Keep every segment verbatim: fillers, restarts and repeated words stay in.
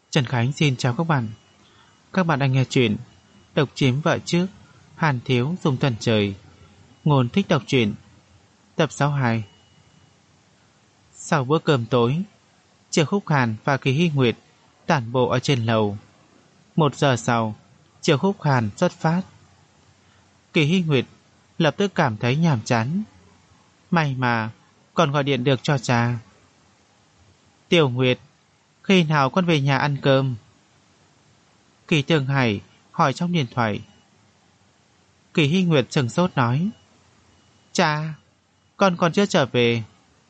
Trần Khánh xin chào các bạn. Các bạn đang nghe chuyện Độc chiếm vợ trước, Hàn thiếu dùng thần trời. Ngôn thích đọc truyện. Tập sáu mươi hai. Sau bữa cơm tối, Triệu Khúc Hàn và Kỳ Hy Nguyệt tản bộ ở trên lầu. Một giờ sau, Triệu Khúc Hàn xuất phát. Kỳ Hy Nguyệt lập tức cảm thấy nhàm chán. May mà còn gọi điện được cho cha. Tiểu Nguyệt, khi nào con về nhà ăn cơm? Kỳ Tường Hải hỏi trong điện thoại. Kỳ Hy Nguyệt sừng sốt nói, cha, con còn chưa trở về.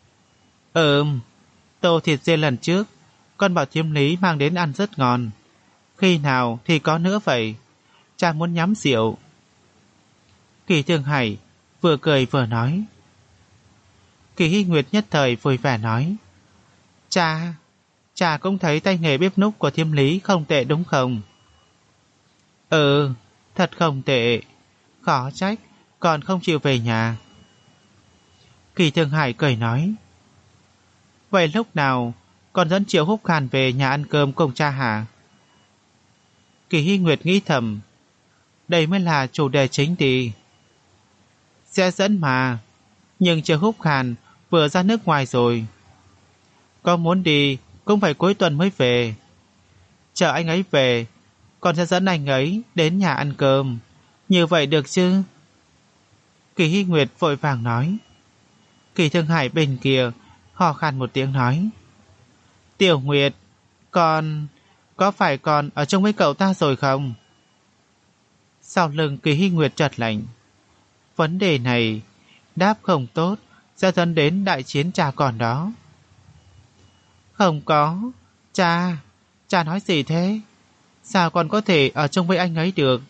Ừm, tô thịt dê lần trước con bảo Thiêm Lý mang đến ăn rất ngon. Khi nào thì có nữa vậy? Cha muốn nhắm rượu. Kỳ Tường Hải vừa cười vừa nói. Kỳ Hy Nguyệt nhất thời vui vẻ nói, cha, cha cũng thấy tay nghề bếp núc của Thiêm Lý không tệ đúng không? Ừ, thật không tệ. Khó trách còn không chịu về nhà. Kỳ Tường Hải cười nói, vậy lúc nào con dẫn Triệu Húc Hàn về nhà ăn cơm cùng cha hả? Kỳ Hy Nguyệt nghĩ thầm, đây mới là chủ đề chính đi. Sẽ dẫn mà, nhưng Triệu Húc Hàn vừa ra nước ngoài rồi. Con muốn đi cũng phải cuối tuần mới về. Chờ anh ấy về, con sẽ dẫn anh ấy đến nhà ăn cơm. Như vậy được chứ? Kỳ Hy Nguyệt vội vàng nói. Kỳ Thương Hải bên kia hò khan một tiếng nói, Tiểu Nguyệt, con... có phải con ở chung với cậu ta rồi không? Sau lưng Kỳ Hy Nguyệt chợt lạnh. Vấn đề này đáp không tốt sẽ dẫn đến đại chiến cha con đó. Không có. Cha, cha nói gì thế? Sao con có thể ở chung với anh ấy được?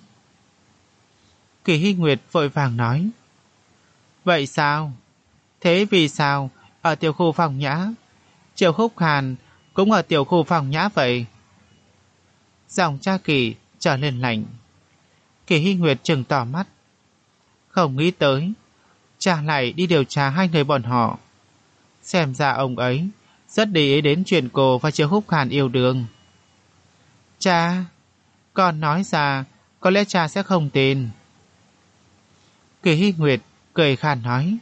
Kỳ Hy Nguyệt vội vàng nói. Vậy sao? Thế vì sao ở tiểu khu phòng nhã Triệu Khúc Hàn cũng ở tiểu khu phòng nhã vậy? Giọng cha Kỳ trở lên lạnh. Kỳ Hy Nguyệt trừng tỏ mắt. Không nghĩ tới cha lại đi điều tra hai người bọn họ. Xem ra ông ấy rất để ý đến chuyện cô và Triệu Khúc Hàn yêu đương. Cha, con nói ra có lẽ cha sẽ không tin. Kỳ Hy Nguyệt cười khàn nói.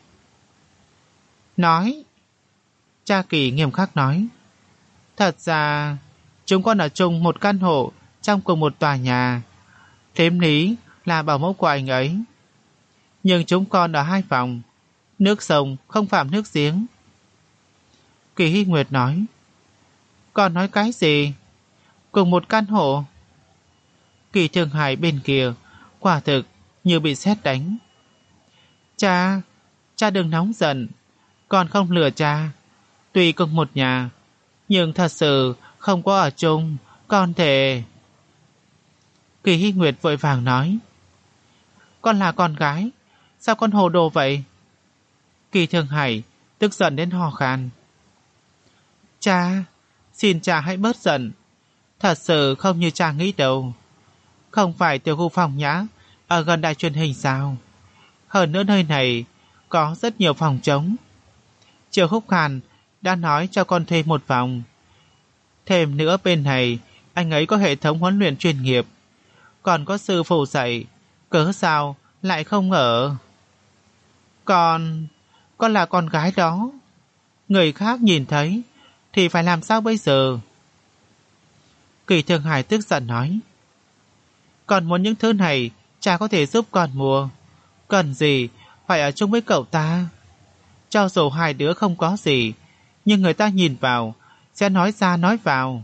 Nói. Cha Kỳ nghiêm khắc nói. Thật ra chúng con ở chung một căn hộ trong cùng một tòa nhà. Thiếm Lý là bảo mẫu của anh ấy. Nhưng chúng con ở hai phòng. Nước sông không phạm nước giếng. Kỳ Hy Nguyệt nói. Con nói cái gì? Cùng một căn hộ? Kỳ Thương Hải bên kia quả thực như bị sét đánh. Cha, cha đừng nóng giận. Con không lừa cha. Tuy cùng một nhà, nhưng thật sự không có ở chung. Con thề. Kỳ Hy Nguyệt vội vàng nói. Con là con gái, sao con hồ đồ vậy? Kỳ Thương Hải tức giận đến hò khan. Cha, xin cha hãy bớt giận. Thật sự không như cha nghĩ đâu. Không phải tiểu khu phòng nhã ở gần đài truyền hình sao? Hơn nữa nơi này có rất nhiều phòng trống. Triệu Khúc Hàn đã nói cho con thuê một phòng. Thêm nữa bên này anh ấy có hệ thống huấn luyện chuyên nghiệp, còn có sư phụ dạy. Cớ sao lại không ở? Con... con là con gái đó. Người khác nhìn thấy thì phải làm sao bây giờ? Kỳ Thương Hải tức giận nói. Con muốn những thứ này cha có thể giúp con mua. Cần gì phải ở chung với cậu ta? Cho dù hai đứa không có gì, nhưng người ta nhìn vào sẽ nói ra nói vào.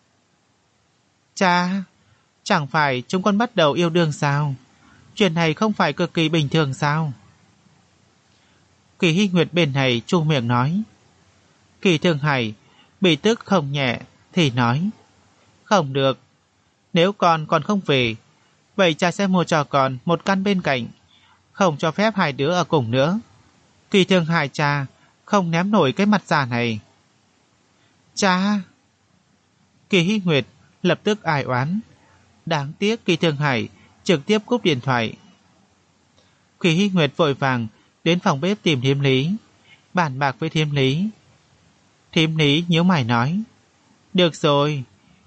Cha, chẳng phải chúng con bắt đầu yêu đương sao? Chuyện này không phải cực kỳ bình thường sao? Kỳ Hy Nguyệt bên này chu miệng nói. Kỳ Thương Hải bị tức không nhẹ thì nói. Không được. Nếu con còn không về, vậy cha sẽ mua cho con một căn bên cạnh, không cho phép hai đứa ở cùng nữa. Kỳ Thương Hải cha không ném nổi cái mặt già này. Cha! Kỳ Hy Nguyệt lập tức ai oán. Đáng tiếc Kỳ Thương Hải trực tiếp cúp điện thoại. Kỳ Hy Nguyệt vội vàng đến phòng bếp tìm Thiếm Lý, bàn bạc với Thiếm Lý. Thiếm Lý nhíu mày nói. Được rồi,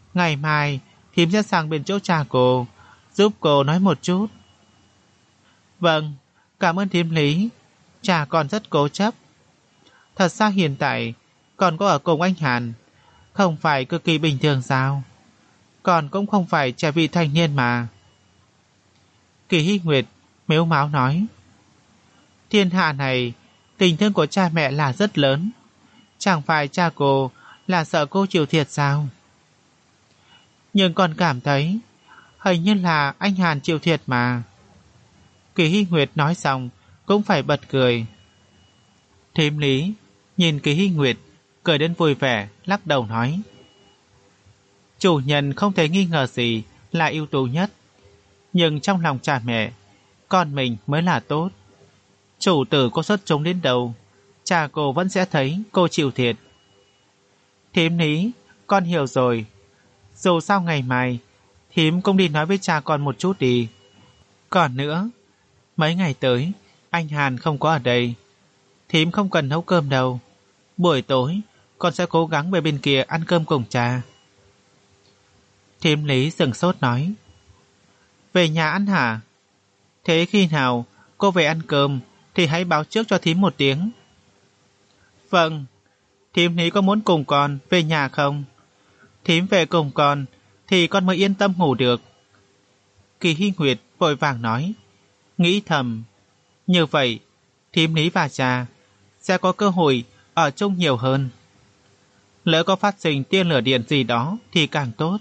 Ngày mai thím sẽ sang bên chỗ cha cô, giúp cô nói một chút. Vâng, cảm ơn thím Lý. Cha con rất cố chấp. Thật ra hiện tại con có ở cùng anh Hàn, không phải cực kỳ bình thường sao? Con cũng không phải trẻ vị thành niên mà. Kỳ Hy Nguyệt mếu máo nói. Thiên hạ này, tình thương của cha mẹ là rất lớn. Chẳng phải cha cô là sợ cô chịu thiệt sao? Nhưng con cảm thấy hình như là anh Hàn chịu thiệt mà. Kỳ Hy Nguyệt nói xong cũng phải bật cười. Thím Lý nhìn Kỳ Hy Nguyệt cười đến vui vẻ, lắc đầu nói. Chủ nhân không thể nghi ngờ gì là ưu tú nhất, nhưng trong lòng cha mẹ, con mình mới là tốt. Chủ tử có xuất chúng đến đâu, cha cô vẫn sẽ thấy cô chịu thiệt. Thím Lý, con hiểu rồi. Dù sao ngày mai thím cũng đi nói với cha con một chút đi. Còn nữa, mấy ngày tới anh Hàn không có ở đây, thím không cần nấu cơm đâu. Buổi tối con sẽ cố gắng về bên kia ăn cơm cùng cha. Thím Lý sừng sốt nói. Về nhà ăn hả? Thế khi nào cô về ăn cơm thì hãy báo trước cho thím một tiếng. Vâng. Thím Lý có muốn cùng con về nhà không? Thím về cùng con thì con mới yên tâm ngủ được. Kỳ Hy Nguyệt vội vàng nói, nghĩ thầm, như vậy thím Lý và cha sẽ có cơ hội ở chung nhiều hơn. Lỡ có phát sinh tia lửa điện gì đó thì càng tốt.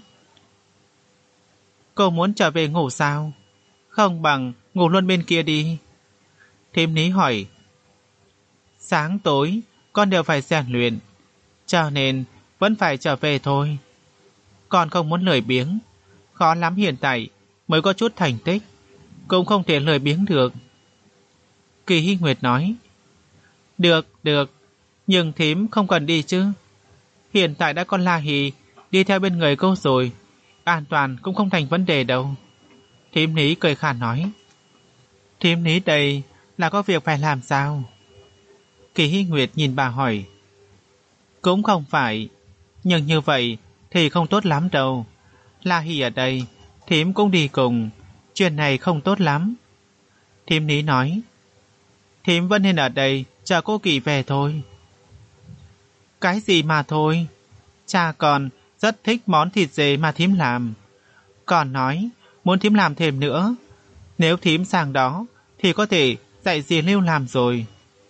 Cô muốn trở về ngủ sao? Không bằng ngủ luôn bên kia đi. Thím Lý hỏi. Sáng tối con đều phải rèn luyện, cho nên vẫn phải trở về thôi. Con không muốn lười biếng, khó lắm hiện tại mới có chút thành tích, cũng không thể lười biếng được. Kỳ Hy Nguyệt nói. Được, được, nhưng thím không cần đi chứ. Hiện tại đã có La Hì đi theo bên người cô rồi, an toàn cũng không thành vấn đề đâu. Thím Lý cười khàn nói. Thím Lý đây là có việc phải làm sao? Kỳ Hy Nguyệt nhìn bà hỏi. Cũng không phải, nhưng như vậy thì không tốt lắm đâu. La Hì ở đây, thím cũng đi cùng, chuyện này không tốt lắm. Thím Lý nói. Thím vẫn nên ở đây chờ cô Kỳ về thôi. Cái gì mà thôi? Cha con rất thích món thịt dê mà thím làm. Còn nói muốn thím làm thêm nữa. Nếu thím sang đó thì có thể dạy dì Lưu làm rồi.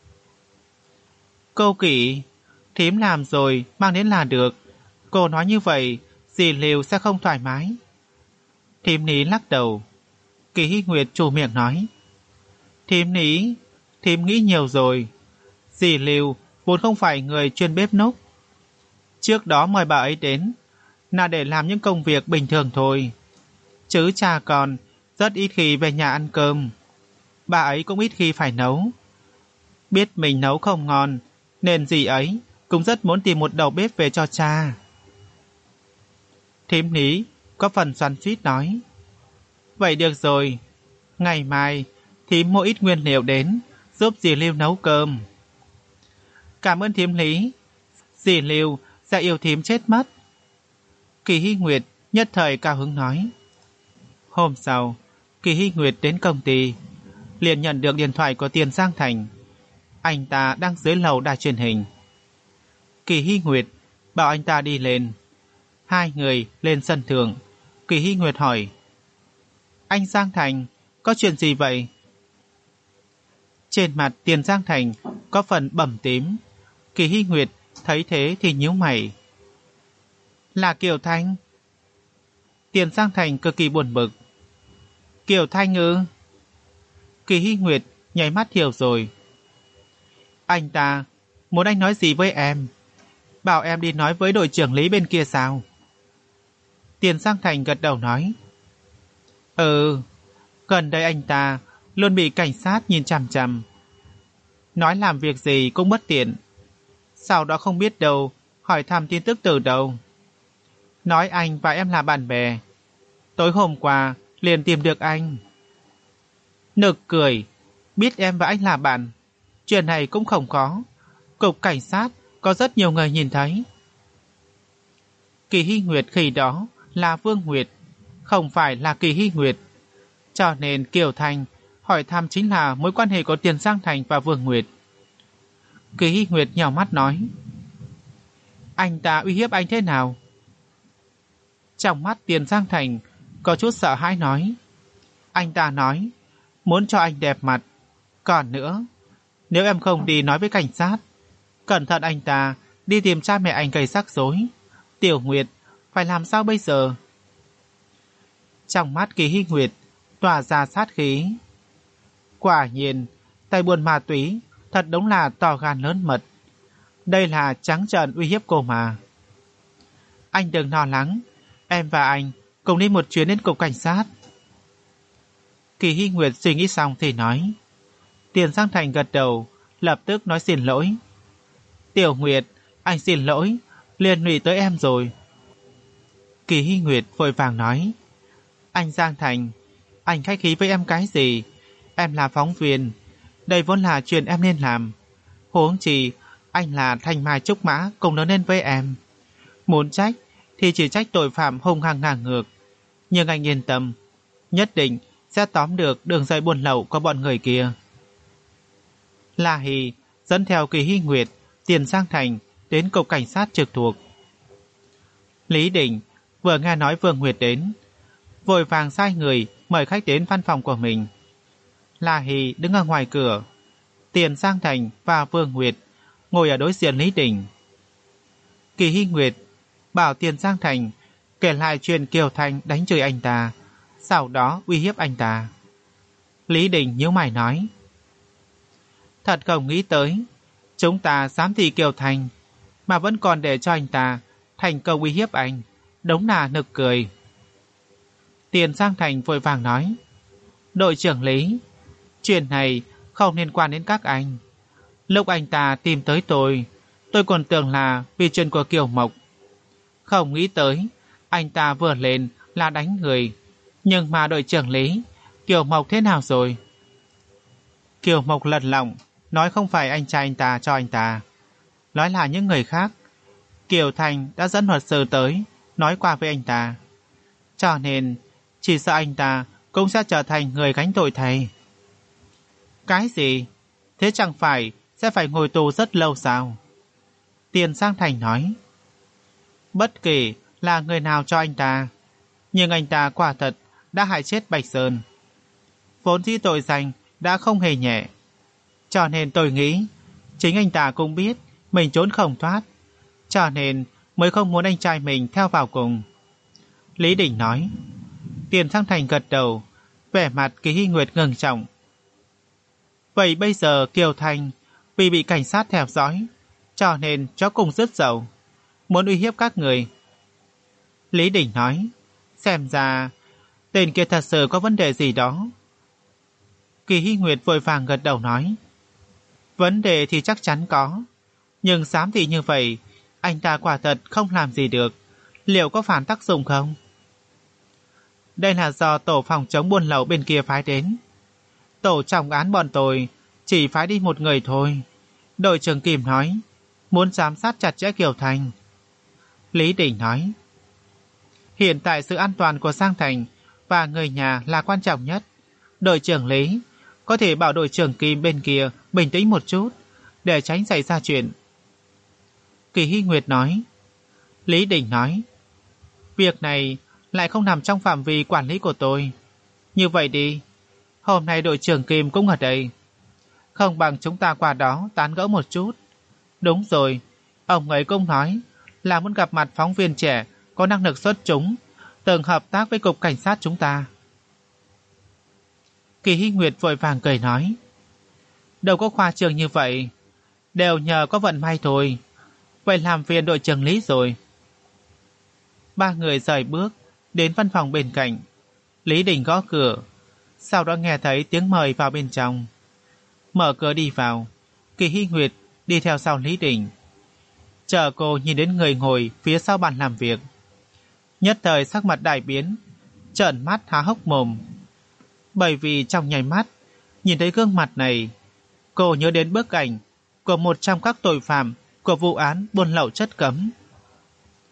Cô Kỳ, thím làm rồi mang đến là được. Cô nói như vậy dì Lưu sẽ không thoải mái. Thím Lý lắc đầu. Kỳ Hy Nguyệt chủ miệng nói. Thím Lý, thím nghĩ nhiều rồi. Dì Lưu vốn không phải người chuyên bếp núc. Trước đó mời bà ấy đến là để làm những công việc bình thường thôi, chứ cha con rất ít khi về nhà ăn cơm. Bà ấy cũng ít khi phải nấu. Biết mình nấu không ngon nên dì ấy cũng rất muốn tìm một đầu bếp về cho cha. Thím Lý có phần xoắn xuýt nói. Vậy được rồi, ngày mai thím mua ít nguyên liệu đến giúp dì Lưu nấu cơm. Cảm ơn thím Lý, dì Lưu sẽ yêu thím chết mất. Kỳ Hy Nguyệt nhất thời cao hứng nói. Hôm sau, Kỳ Hy Nguyệt đến công ty, liền nhận được điện thoại của Tiền Giang Thành. Anh ta đang dưới lầu đài truyền hình. Kỳ Hy Nguyệt bảo anh ta đi lên. Hai người lên sân thượng. Kỳ Hy Nguyệt hỏi. Anh Giang Thành, có chuyện gì vậy? Trên mặt Tiền Giang Thành có phần bầm tím. Kỳ Hy Nguyệt thấy thế thì nhíu mày. Là Kiều Thanh. Tiền Giang Thành cực kỳ buồn bực. Kiều Thanh ư? Kỳ Hy Nguyệt nháy mắt hiểu rồi. Anh ta muốn anh nói gì với em? Bảo em đi nói với đội trưởng Lý bên kia sao? Tiền Giang Thành gật đầu nói. Ừ, gần đây anh ta luôn bị cảnh sát nhìn chằm chằm. Nói làm việc gì cũng bất tiện. Sau đó không biết đâu hỏi thăm tin tức từ đâu. Nói anh và em là bạn bè. Tối hôm qua liền tìm được anh. Nực cười. Biết em và anh là bạn, chuyện này cũng không khó. Cục cảnh sát có rất nhiều người nhìn thấy. Kỳ Hy Nguyệt khi đó là Vương Nguyệt, không phải là Kỳ Hy Nguyệt. Cho nên Kiều Thành hỏi thăm chính là mối quan hệ của Tiền Giang Thành và Vương Nguyệt. Kỳ Hy Nguyệt nhào mắt nói, anh ta uy hiếp anh thế nào? Trong mắt Tiền Giang Thành có chút sợ hãi nói, anh ta nói muốn cho anh đẹp mặt. Còn nữa, nếu em không đi nói với cảnh sát, cẩn thận anh ta đi tìm cha mẹ anh gây rắc rối. Tiểu Nguyệt phải làm sao bây giờ? Trong mắt Kỳ Hy Nguyệt tỏa ra sát khí. Quả nhiên, tay buôn ma túy thật đúng là to gan lớn mật. Đây là trắng trợn uy hiếp cô mà. Anh đừng lo lắng, em và anh cùng đi một chuyến đến cục cảnh sát. Kỳ Hy Nguyệt suy nghĩ xong thì nói. Tiền Giang Thành gật đầu, lập tức nói xin lỗi. Tiểu Nguyệt, anh xin lỗi, liên lụy tới em rồi. Kỳ Hy Nguyệt vội vàng nói, anh Giang Thành, anh khách khí với em cái gì? Em là phóng viên, đây vốn là chuyện em nên làm. Huống chi anh là Thanh Mai Trúc Mã cùng lớn lên với em. Muốn trách thì chỉ trách tội phạm hung hăng ngang ngược. Nhưng anh yên tâm, nhất định sẽ tóm được đường dây buôn lậu của bọn người kia. La Hỷ dẫn theo Kỳ Hy Nguyệt, Tiền Giang Thành đến cục cảnh sát trực thuộc. Lý Đình vừa nghe nói Vương Nguyệt đến, vội vàng sai người mời khách đến văn phòng của mình. La Hỷ đứng ở ngoài cửa, Tiền Giang Thành và Vương Nguyệt ngồi ở đối diện Lý Đình. Kỳ Hy Nguyệt bảo Tiền Giang Thành kể lại chuyện Kiều Thành đánh chửi anh ta, sau đó uy hiếp anh ta. Lý Đình nhíu mày nói, thật không nghĩ tới, chúng ta dám thị Kiều Thành mà vẫn còn để cho anh ta thành công uy hiếp anh, đúng là nực cười. Tiền Giang Thành vội vàng nói, đội trưởng Lý, chuyện này không liên quan đến các anh. Lúc anh ta tìm tới tôi, tôi còn tưởng là vì chuyện của Kiều Mộc. Không nghĩ tới, anh ta vừa lên là đánh người. Nhưng mà đội trưởng Lý, Kiều Mộc thế nào rồi? Kiều Mộc lật lọng, nói không phải anh trai anh ta cho anh ta, nói là những người khác. Kiều Thành đã dẫn luật sư tới, nói qua với anh ta. Cho nên, chỉ sợ anh ta cũng sẽ trở thành người gánh tội thay. Cái gì? Thế chẳng phải sẽ phải ngồi tù rất lâu sao? Tiền Giang Thành nói, bất kể là người nào cho anh ta, nhưng anh ta quả thật đã hại chết Bạch Sơn. Vốn dĩ tội danh đã không hề nhẹ, cho nên tôi nghĩ chính anh ta cũng biết mình trốn không thoát, cho nên mới không muốn anh trai mình theo vào cùng. Lý Đình nói. Tiền Giang Thành gật đầu, vẻ mặt Kỳ Hy Nguyệt ngừng trọng. Vậy bây giờ Kiều Thành vì bị cảnh sát theo dõi, cho nên chó cùng rứt dầu, muốn uy hiếp các người. Lý Đình nói, xem ra tên kia thật sự có vấn đề gì đó. Kỳ Hy Nguyệt vội vàng gật đầu nói, vấn đề thì chắc chắn có, nhưng dám thì như vậy, anh ta quả thật không làm gì được, liệu có phản tác dụng không? Đây là do tổ phòng chống buôn lậu bên kia phái đến. Tổ trọng án bọn tôi chỉ phái đi một người thôi. Đội trưởng Kim nói, muốn giám sát chặt chẽ Kiều Thành. Lý Đình nói, hiện tại sự an toàn của Giang Thành và người nhà là quan trọng nhất. Đội trưởng Lý có thể bảo đội trưởng Kim bên kia bình tĩnh một chút, để tránh xảy ra chuyện. Kỳ Hy Nguyệt nói. Lý Đình nói, việc này lại không nằm trong phạm vi quản lý của tôi. Như vậy đi, hôm nay đội trưởng Kim cũng ở đây, không bằng chúng ta qua đó tán gẫu một chút. Đúng rồi, ông ấy cũng nói là muốn gặp mặt phóng viên trẻ có năng lực xuất chúng, từng hợp tác với cục cảnh sát chúng ta. Kỳ Hy Nguyệt vội vàng cười nói, đâu có khoa trương như vậy, đều nhờ có vận may thôi. Vậy làm phiền đội trưởng Lý rồi. Ba người rời bước đến văn phòng bên cạnh. Lý Đình gõ cửa, sau đó nghe thấy tiếng mời vào bên trong. Mở cửa đi vào, Kỳ Hy Nguyệt đi theo sau Lý Đình. Chờ cô nhìn đến người ngồi phía sau bàn làm việc, nhất thời sắc mặt đại biến, trợn mắt há hốc mồm. Bởi vì trong nháy mắt nhìn thấy gương mặt này, cô nhớ đến bức ảnh của một trong các tội phạm của vụ án buôn lậu chất cấm.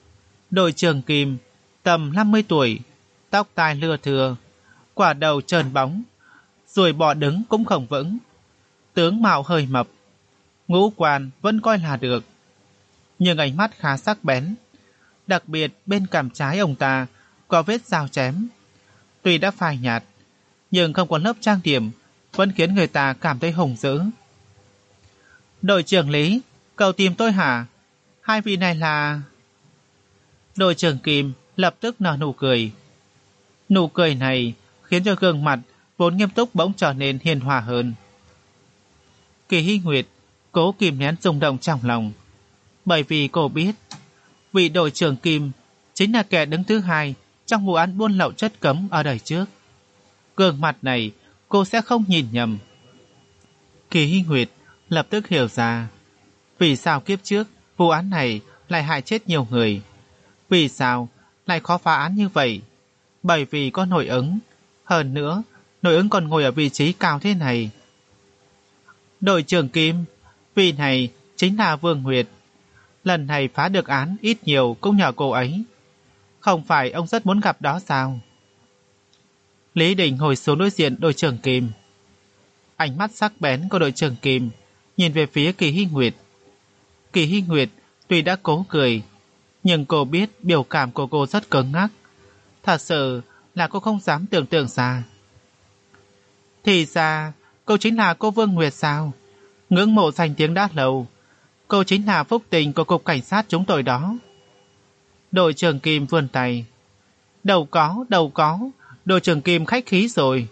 Đội trưởng Kim, tầm năm mươi tuổi, tóc tai lưa thưa, quả đầu trơn bóng, rồi bò đứng cũng không vững, tướng mạo hơi mập, ngũ quan vẫn coi là được, nhưng ánh mắt khá sắc bén, đặc biệt bên cằm trái ông ta có vết dao chém. Tuy đã phai nhạt, nhưng không có lớp trang điểm vẫn khiến người ta cảm thấy hùng dữ. Đội trưởng Lý, cậu tìm tôi hả? Hai vị này là... Đội trưởng Kim lập tức nở nụ cười. Nụ cười này khiến cho gương mặt vốn nghiêm túc bỗng trở nên hiền hòa hơn. Kỳ Hy Nguyệt cố kìm nén rung động trong lòng, bởi vì cô biết vị đội trưởng Kim chính là kẻ đứng thứ hai trong vụ án buôn lậu chất cấm ở đời trước. Gương mặt này cô sẽ không nhìn nhầm. Kỳ Hy Nguyệt lập tức hiểu ra vì sao kiếp trước vụ án này lại hại chết nhiều người, vì sao lại khó phá án như vậy. Bởi vì có nội ứng, hơn nữa nội ứng còn ngồi ở vị trí cao thế này. Đội trưởng Kim, vị này chính là Vương Nguyệt. Lần này phá được án ít nhiều cũng nhờ cô ấy. Không phải ông rất muốn gặp đó sao? Lý Đình ngồi xuống đối diện đội trưởng Kim. Ánh mắt sắc bén của đội trưởng Kim nhìn về phía Kỳ Hy Nguyệt. Kỳ Hy Nguyệt tuy đã cố cười, nhưng cô biết biểu cảm của cô rất cứng ngắc. Thật sự là cô không dám tưởng tượng ra. Thì ra cô chính là cô Vương Nguyệt sao? Ngưỡng mộ danh tiếng đã lâu. Cô chính là phúc tình của cục cảnh sát chúng tôi đó. Đội trưởng Kim vươn tay. Đâu có, đâu có, đội trưởng Kim khách khí rồi.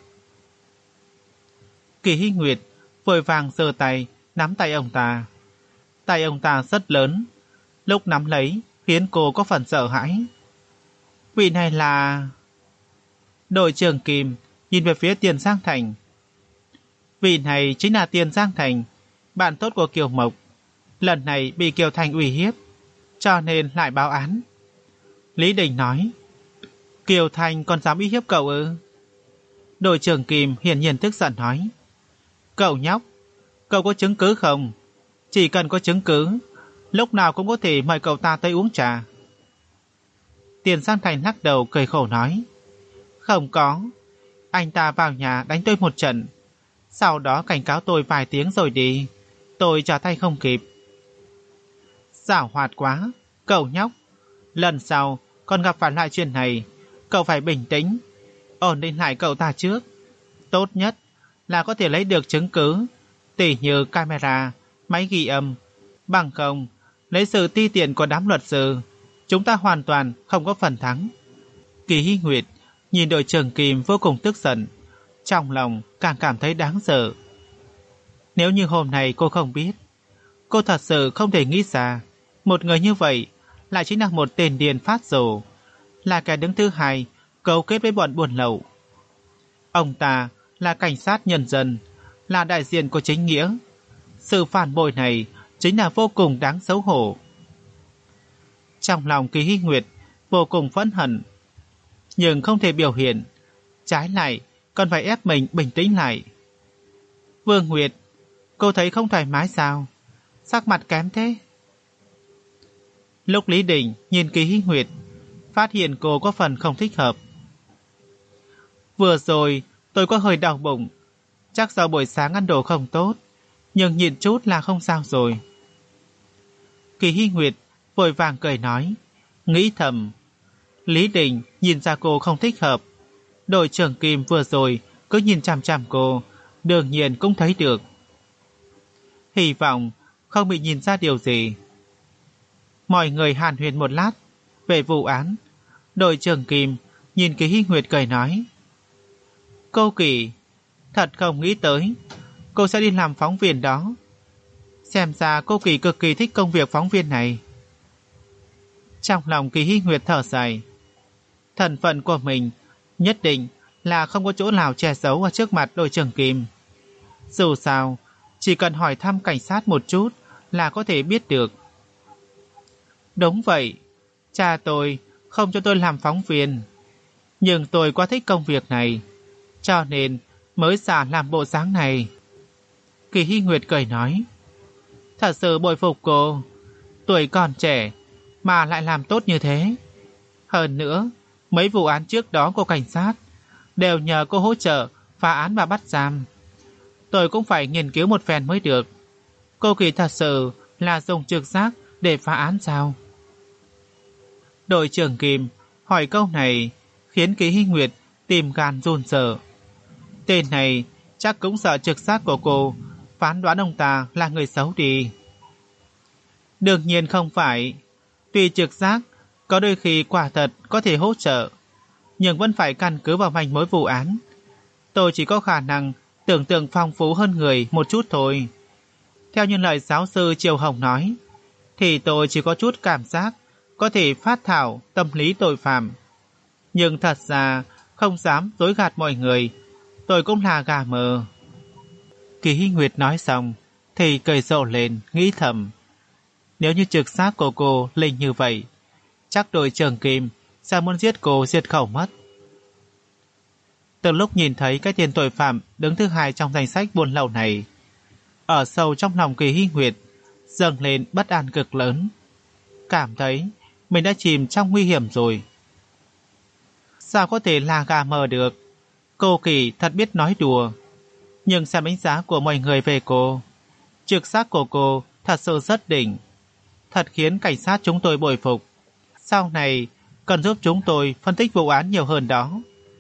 Kỳ Hy Nguyệt vội vàng giơ tay nắm tay ông ta. Tay ông ta rất lớn, lúc nắm lấy khiến cô có phần sợ hãi. Vị này là... Đội trưởng Kim nhìn về phía Tiền Giang Thành. Vị này chính là Tiền Giang Thành, bạn tốt của Kiều Mộc. Lần này bị Kiều Thành uy hiếp, cho nên lại báo án. Lý Đình nói. Kiều Thành còn dám uy hiếp cậu ư? Đội trưởng Kim hiển nhiên tức giận nói. Cậu nhóc, cậu có chứng cứ không? Chỉ cần có chứng cứ, lúc nào cũng có thể mời cậu ta tới uống trà. Tiền Giang Thành lắc đầu cười khổ nói. Không có, anh ta vào nhà đánh tôi một trận, sau đó cảnh cáo tôi vài tiếng rồi đi. Tôi trả tay không kịp. Giảo hoạt quá, cậu nhóc. Lần sau còn gặp phải lại chuyện này, cậu phải bình tĩnh, ổn định lại cậu ta trước. Tốt nhất là có thể lấy được chứng cứ, tỉ như camera, máy ghi âm. Bằng không, lấy sự ti tiện của đám luật sư, chúng ta hoàn toàn không có phần thắng. Kỳ Hy Nguyệt nhìn đội trưởng Kim vô cùng tức giận, trong lòng càng cảm thấy đáng sợ. Nếu như hôm nay cô không biết, cô thật sự không thể nghĩ ra một người như vậy lại chính là một tên điên phát rồ, là kẻ đứng thứ hai cấu kết với bọn buôn lậu. Ông ta là cảnh sát nhân dân, là đại diện của chính nghĩa. Sự phản bội này chính là vô cùng đáng xấu hổ. Trong lòng Kỳ Hy Nguyệt vô cùng phẫn hận, nhưng không thể biểu hiện, trái lại còn phải ép mình bình tĩnh lại. Vương Nguyệt, cô thấy không thoải mái sao? Sắc mặt kém thế. Lúc Lý Đình nhìn Kỳ Hy Nguyệt, phát hiện cô có phần không thích hợp. Vừa rồi tôi có hơi đau bụng, chắc do buổi sáng ăn đồ không tốt, nhưng nhìn chút là không sao rồi. Kỳ Hy Nguyệt vội vàng cười nói, nghĩ thầm. Lý Đình nhìn ra cô không thích hợp. Đội trưởng Kim vừa rồi cứ nhìn chằm chằm cô, đương nhiên cũng thấy được. Hy vọng không bị nhìn ra điều gì. Mọi người hàn huyên một lát về vụ án. Đội trưởng Kim nhìn Kỳ Hy Nguyệt cười nói, cô Kỳ, thật không nghĩ tới cô sẽ đi làm phóng viên đó. Xem ra cô Kỳ cực kỳ thích công việc phóng viên này. Trong lòng Kỳ Hy Nguyệt thở dài. Thân phận của mình nhất định là không có chỗ nào che giấu ở trước mặt đội trưởng Kim. Dù sao, chỉ cần hỏi thăm cảnh sát một chút là có thể biết được. Đúng vậy, cha tôi không cho tôi làm phóng viên, nhưng tôi quá thích công việc này, cho nên mới giả làm bộ dáng này. Kỳ Hy Nguyệt cười nói, thật sự bội phục cô, tuổi còn trẻ mà lại làm tốt như thế, Hơn nữa, mấy vụ án trước đó của cảnh sát đều nhờ cô hỗ trợ phá án và bắt giam. Tôi cũng phải nghiên cứu một phen mới được. Cô Kỳ thật sự là dùng trực giác để phá án sao? Đội trưởng Kim hỏi câu này khiến Kỳ Hy Nguyệt tìm gan run sợ. Tên này chắc cũng sợ trực giác của cô phán đoán ông ta là người xấu đi. Đương nhiên không phải. Tuy trực giác có đôi khi quả thật có thể hỗ trợ, nhưng vẫn phải căn cứ vào manh mối vụ án. Tôi chỉ có khả năng tưởng tượng phong phú hơn người một chút thôi. Theo như lời giáo sư Triều Hồng nói, thì tôi chỉ có chút cảm giác có thể phát thảo tâm lý tội phạm. Nhưng thật ra không dám dối gạt mọi người, tôi cũng là gà mờ. Kỳ Hy Nguyệt nói xong thì cười rộ lên, nghĩ thầm. Nếu như trực giác của cô linh như vậy, chắc đội trưởng Kim sẽ muốn giết cô diệt khẩu mất. Từ lúc nhìn thấy cái tên tội phạm đứng thứ hai trong danh sách buôn lậu này, ở sâu trong lòng Kỳ Hy Nguyệt dâng lên bất an cực lớn, cảm thấy mình đã chìm trong nguy hiểm rồi. Sao có thể là gà mờ được? Cô Kỳ thật biết nói đùa, nhưng xem đánh giá của mọi người về cô, trực giác của cô thật sự rất đỉnh, thật khiến cảnh sát chúng tôi bội phục. Sau này cần giúp chúng tôi phân tích vụ án nhiều hơn đó.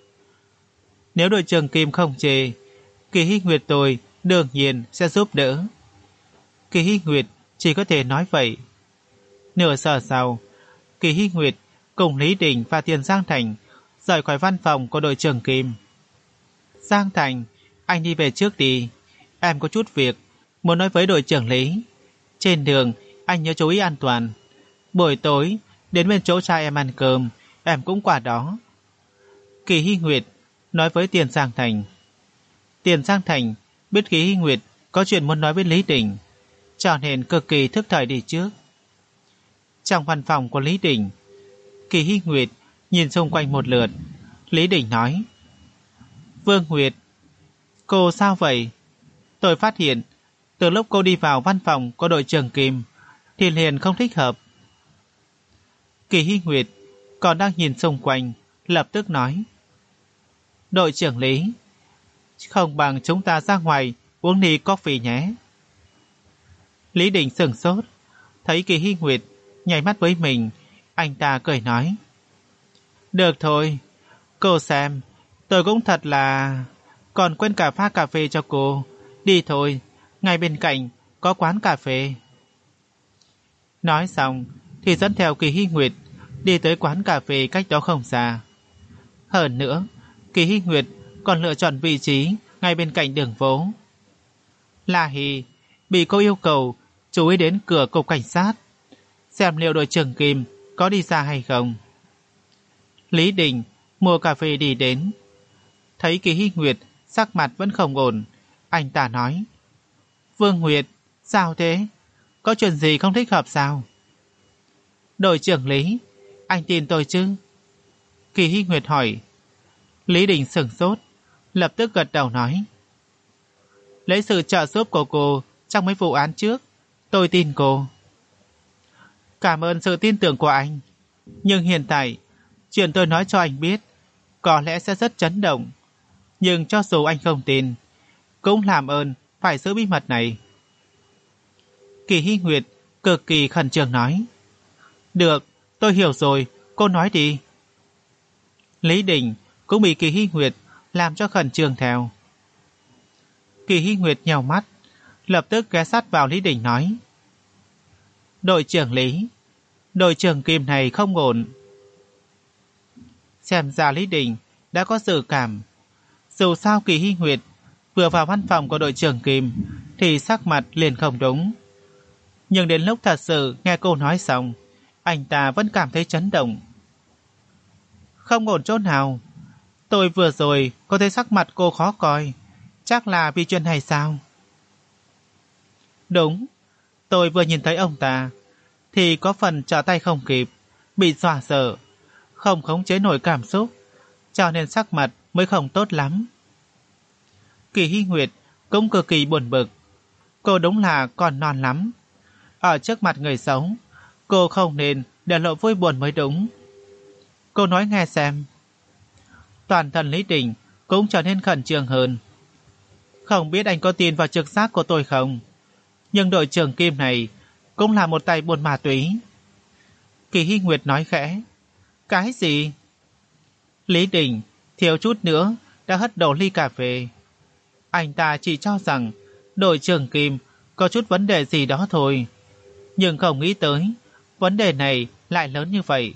Nếu đội trưởng Kim không chê, Kỳ Hy Nguyệt tôi đương nhiên sẽ giúp đỡ. Kỳ Hy Nguyệt chỉ có thể nói vậy. Nửa giờ sau, Kỳ Hy Nguyệt cùng Lý Đình và Tiền Giang Thành rời khỏi văn phòng của đội trưởng Kim. Giang Thành, anh đi về trước đi. Em có chút việc muốn nói với đội trưởng Lý. Trên đường, anh nhớ chú ý an toàn. Buổi tối, đến bên chỗ cha em ăn cơm, em cũng qua đó. Kỳ Hy Nguyệt nói với Tiền Giang Thành. Tiền Giang Thành biết Kỳ Hy Nguyệt có chuyện muốn nói với Lý Đình, cho nên cực kỳ thức thời đi trước. Trong văn phòng của Lý Đình, Kỳ Hy Nguyệt nhìn xung quanh một lượt. Lý Đình nói: Vương Nguyệt, cô sao vậy? Tôi phát hiện từ lúc cô đi vào văn phòng của đội trưởng Kim thì liền không thích hợp. Kỳ Hy Nguyệt còn đang nhìn xung quanh, lập tức nói: Đội trưởng Lý, không bằng chúng ta ra ngoài uống ly coffee nhé. Lý Đình sửng sốt, thấy Kỳ Hy Nguyệt nháy mắt với mình, anh ta cười nói: Được thôi, cô xem, tôi cũng thật là... Còn quên cả pha cà phê cho cô. Đi thôi, ngay bên cạnh có quán cà phê. Nói xong thì dẫn theo Kỳ Hy Nguyệt đi tới quán cà phê cách đó không xa. Hơn nữa, Kỳ Hy Nguyệt còn lựa chọn vị trí ngay bên cạnh đường phố. La Hì bị cô yêu cầu chú ý đến cửa cục cảnh sát, xem liệu đội trưởng Kim có đi ra hay không. Lý Đình mua cà phê đi đến, thấy Kỳ Hy Nguyệt sắc mặt vẫn không ổn, anh ta nói: Vương Nguyệt, sao thế? Có chuyện gì không thích hợp sao? Đội trưởng Lý, anh tin tôi chứ? Kỳ Hy Nguyệt hỏi. Lý Đình sửng sốt, lập tức gật đầu nói: Lấy sự trợ giúp của cô trong mấy vụ án trước, tôi tin cô. Cảm ơn sự tin tưởng của anh, nhưng hiện tại chuyện tôi nói cho anh biết có lẽ sẽ rất chấn động, nhưng cho dù anh không tin, cũng làm ơn phải giữ bí mật này. Kỳ Hy Nguyệt cực kỳ khẩn trương nói: Được, tôi hiểu rồi, cô nói đi. Lý Đình cũng bị Kỳ Hy Nguyệt làm cho khẩn trương theo. Kỳ Hy Nguyệt nhèo mắt, lập tức ghé sát vào Lý Đình nói: Đội trưởng Lý, đội trưởng Kim này không ổn. Xem ra Lý Đình đã có dự cảm. Dù sao Kỳ Hy Nguyệt vừa vào văn phòng của đội trưởng Kim thì sắc mặt liền không đúng, nhưng đến lúc thật sự nghe cô nói xong, anh ta vẫn cảm thấy chấn động. Không ổn chỗ nào? Tôi vừa rồi có thấy sắc mặt cô khó coi, chắc là vì chuyện này sao? Đúng, tôi vừa nhìn thấy ông ta thì có phần trở tay không kịp, bị dọa sợ, không khống chế nổi cảm xúc, cho nên sắc mặt mới không tốt lắm. Kỳ Hy Nguyệt cũng cực kỳ buồn bực. Cô đúng là còn non lắm. Ở trước mặt người sống, cô không nên để lộ vui buồn mới đúng. Cô nói nghe xem. Toàn thân Lý Đình cũng trở nên khẩn trương hơn. Không biết anh có tin vào trực giác của tôi không? Nhưng đội trưởng Kim này cũng là một tay buôn ma túy. Kỳ Hy Nguyệt nói khẽ. Cái gì? Lý Đình thiếu chút nữa đã hất đổ ly cà phê. Anh ta chỉ cho rằng đội trưởng Kim có chút vấn đề gì đó thôi, nhưng không nghĩ tới vấn đề này lại lớn như vậy.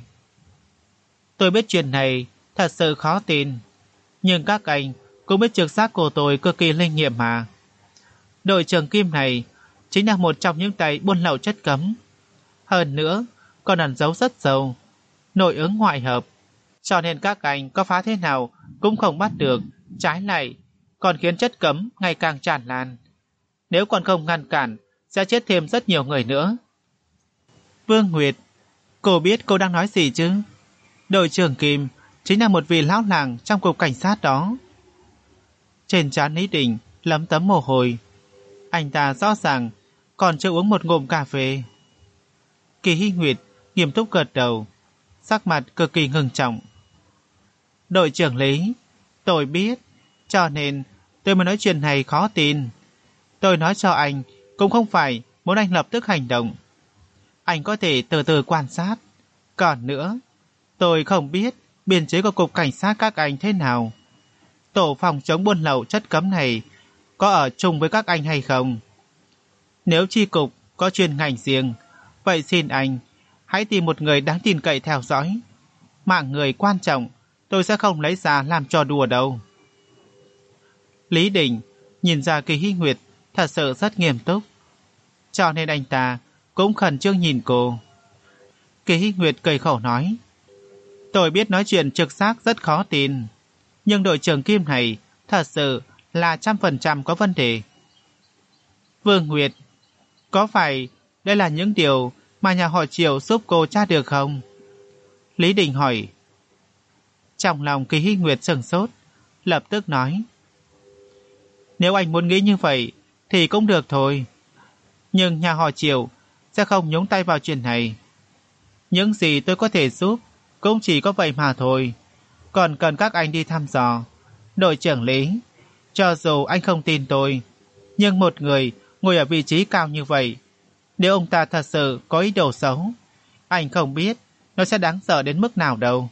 Tôi biết chuyện này thật sự khó tin, nhưng các anh cũng biết trực giác của tôi cực kỳ linh nghiệm mà. Đội trưởng Kim này chính là một trong những tay buôn lậu chất cấm. Hơn nữa còn ẩn giấu rất sâu, nội ứng ngoại hợp, cho nên các anh có phá thế nào cũng không bắt được, trái lại còn khiến chất cấm ngày càng tràn lan. Nếu còn không ngăn cản, sẽ chết thêm rất nhiều người nữa. Vương Nguyệt, cô biết cô đang nói gì chứ? Đội trưởng Kim chính là một vị lão làng trong cục cảnh sát đó. Trên trán Lý Đình lấm tấm mồ hôi. Anh ta rõ ràng còn chưa uống một ngụm cà phê. Kỳ Hy Nguyệt nghiêm túc gật đầu, sắc mặt cực kỳ ngưng trọng. Đội trưởng Lý, tôi biết, cho nên tôi mới nói chuyện này khó tin. Tôi nói cho anh cũng không phải muốn anh lập tức hành động. Anh có thể từ từ quan sát. Còn nữa, tôi không biết biên chế của cục cảnh sát các anh thế nào. Tổ phòng chống buôn lậu chất cấm này có ở chung với các anh hay không? Nếu chi cục có chuyên ngành riêng, vậy xin anh hãy tìm một người đáng tin cậy theo dõi. Mạng người quan trọng, tôi sẽ không lấy ra làm trò đùa đâu. Lý Đình nhìn ra Kỳ Hy Nguyệt thật sự rất nghiêm túc, cho nên anh ta cũng khẩn trương nhìn cô. Kỳ Hy Nguyệt cười khổ nói, tôi biết nói chuyện trực giác rất khó tin, nhưng đội trưởng Kim này thật sự là trăm phần trăm có vấn đề. Vương Nguyệt, có phải đây là những điều mà nhà họ Triều giúp cô tra được không? Lý Đình hỏi. Trong lòng Kỳ Hy Nguyệt sửng sốt, lập tức nói, nếu anh muốn nghĩ như vậy thì cũng được thôi, nhưng nhà họ Triều sẽ không nhúng tay vào chuyện này. Những gì tôi có thể giúp cũng chỉ có vậy mà thôi, còn cần các anh đi thăm dò. Đội trưởng Lý, cho dù anh không tin tôi, nhưng một người ngồi ở vị trí cao như vậy, nếu ông ta thật sự có ý đồ xấu, anh không biết nó sẽ đáng sợ đến mức nào đâu.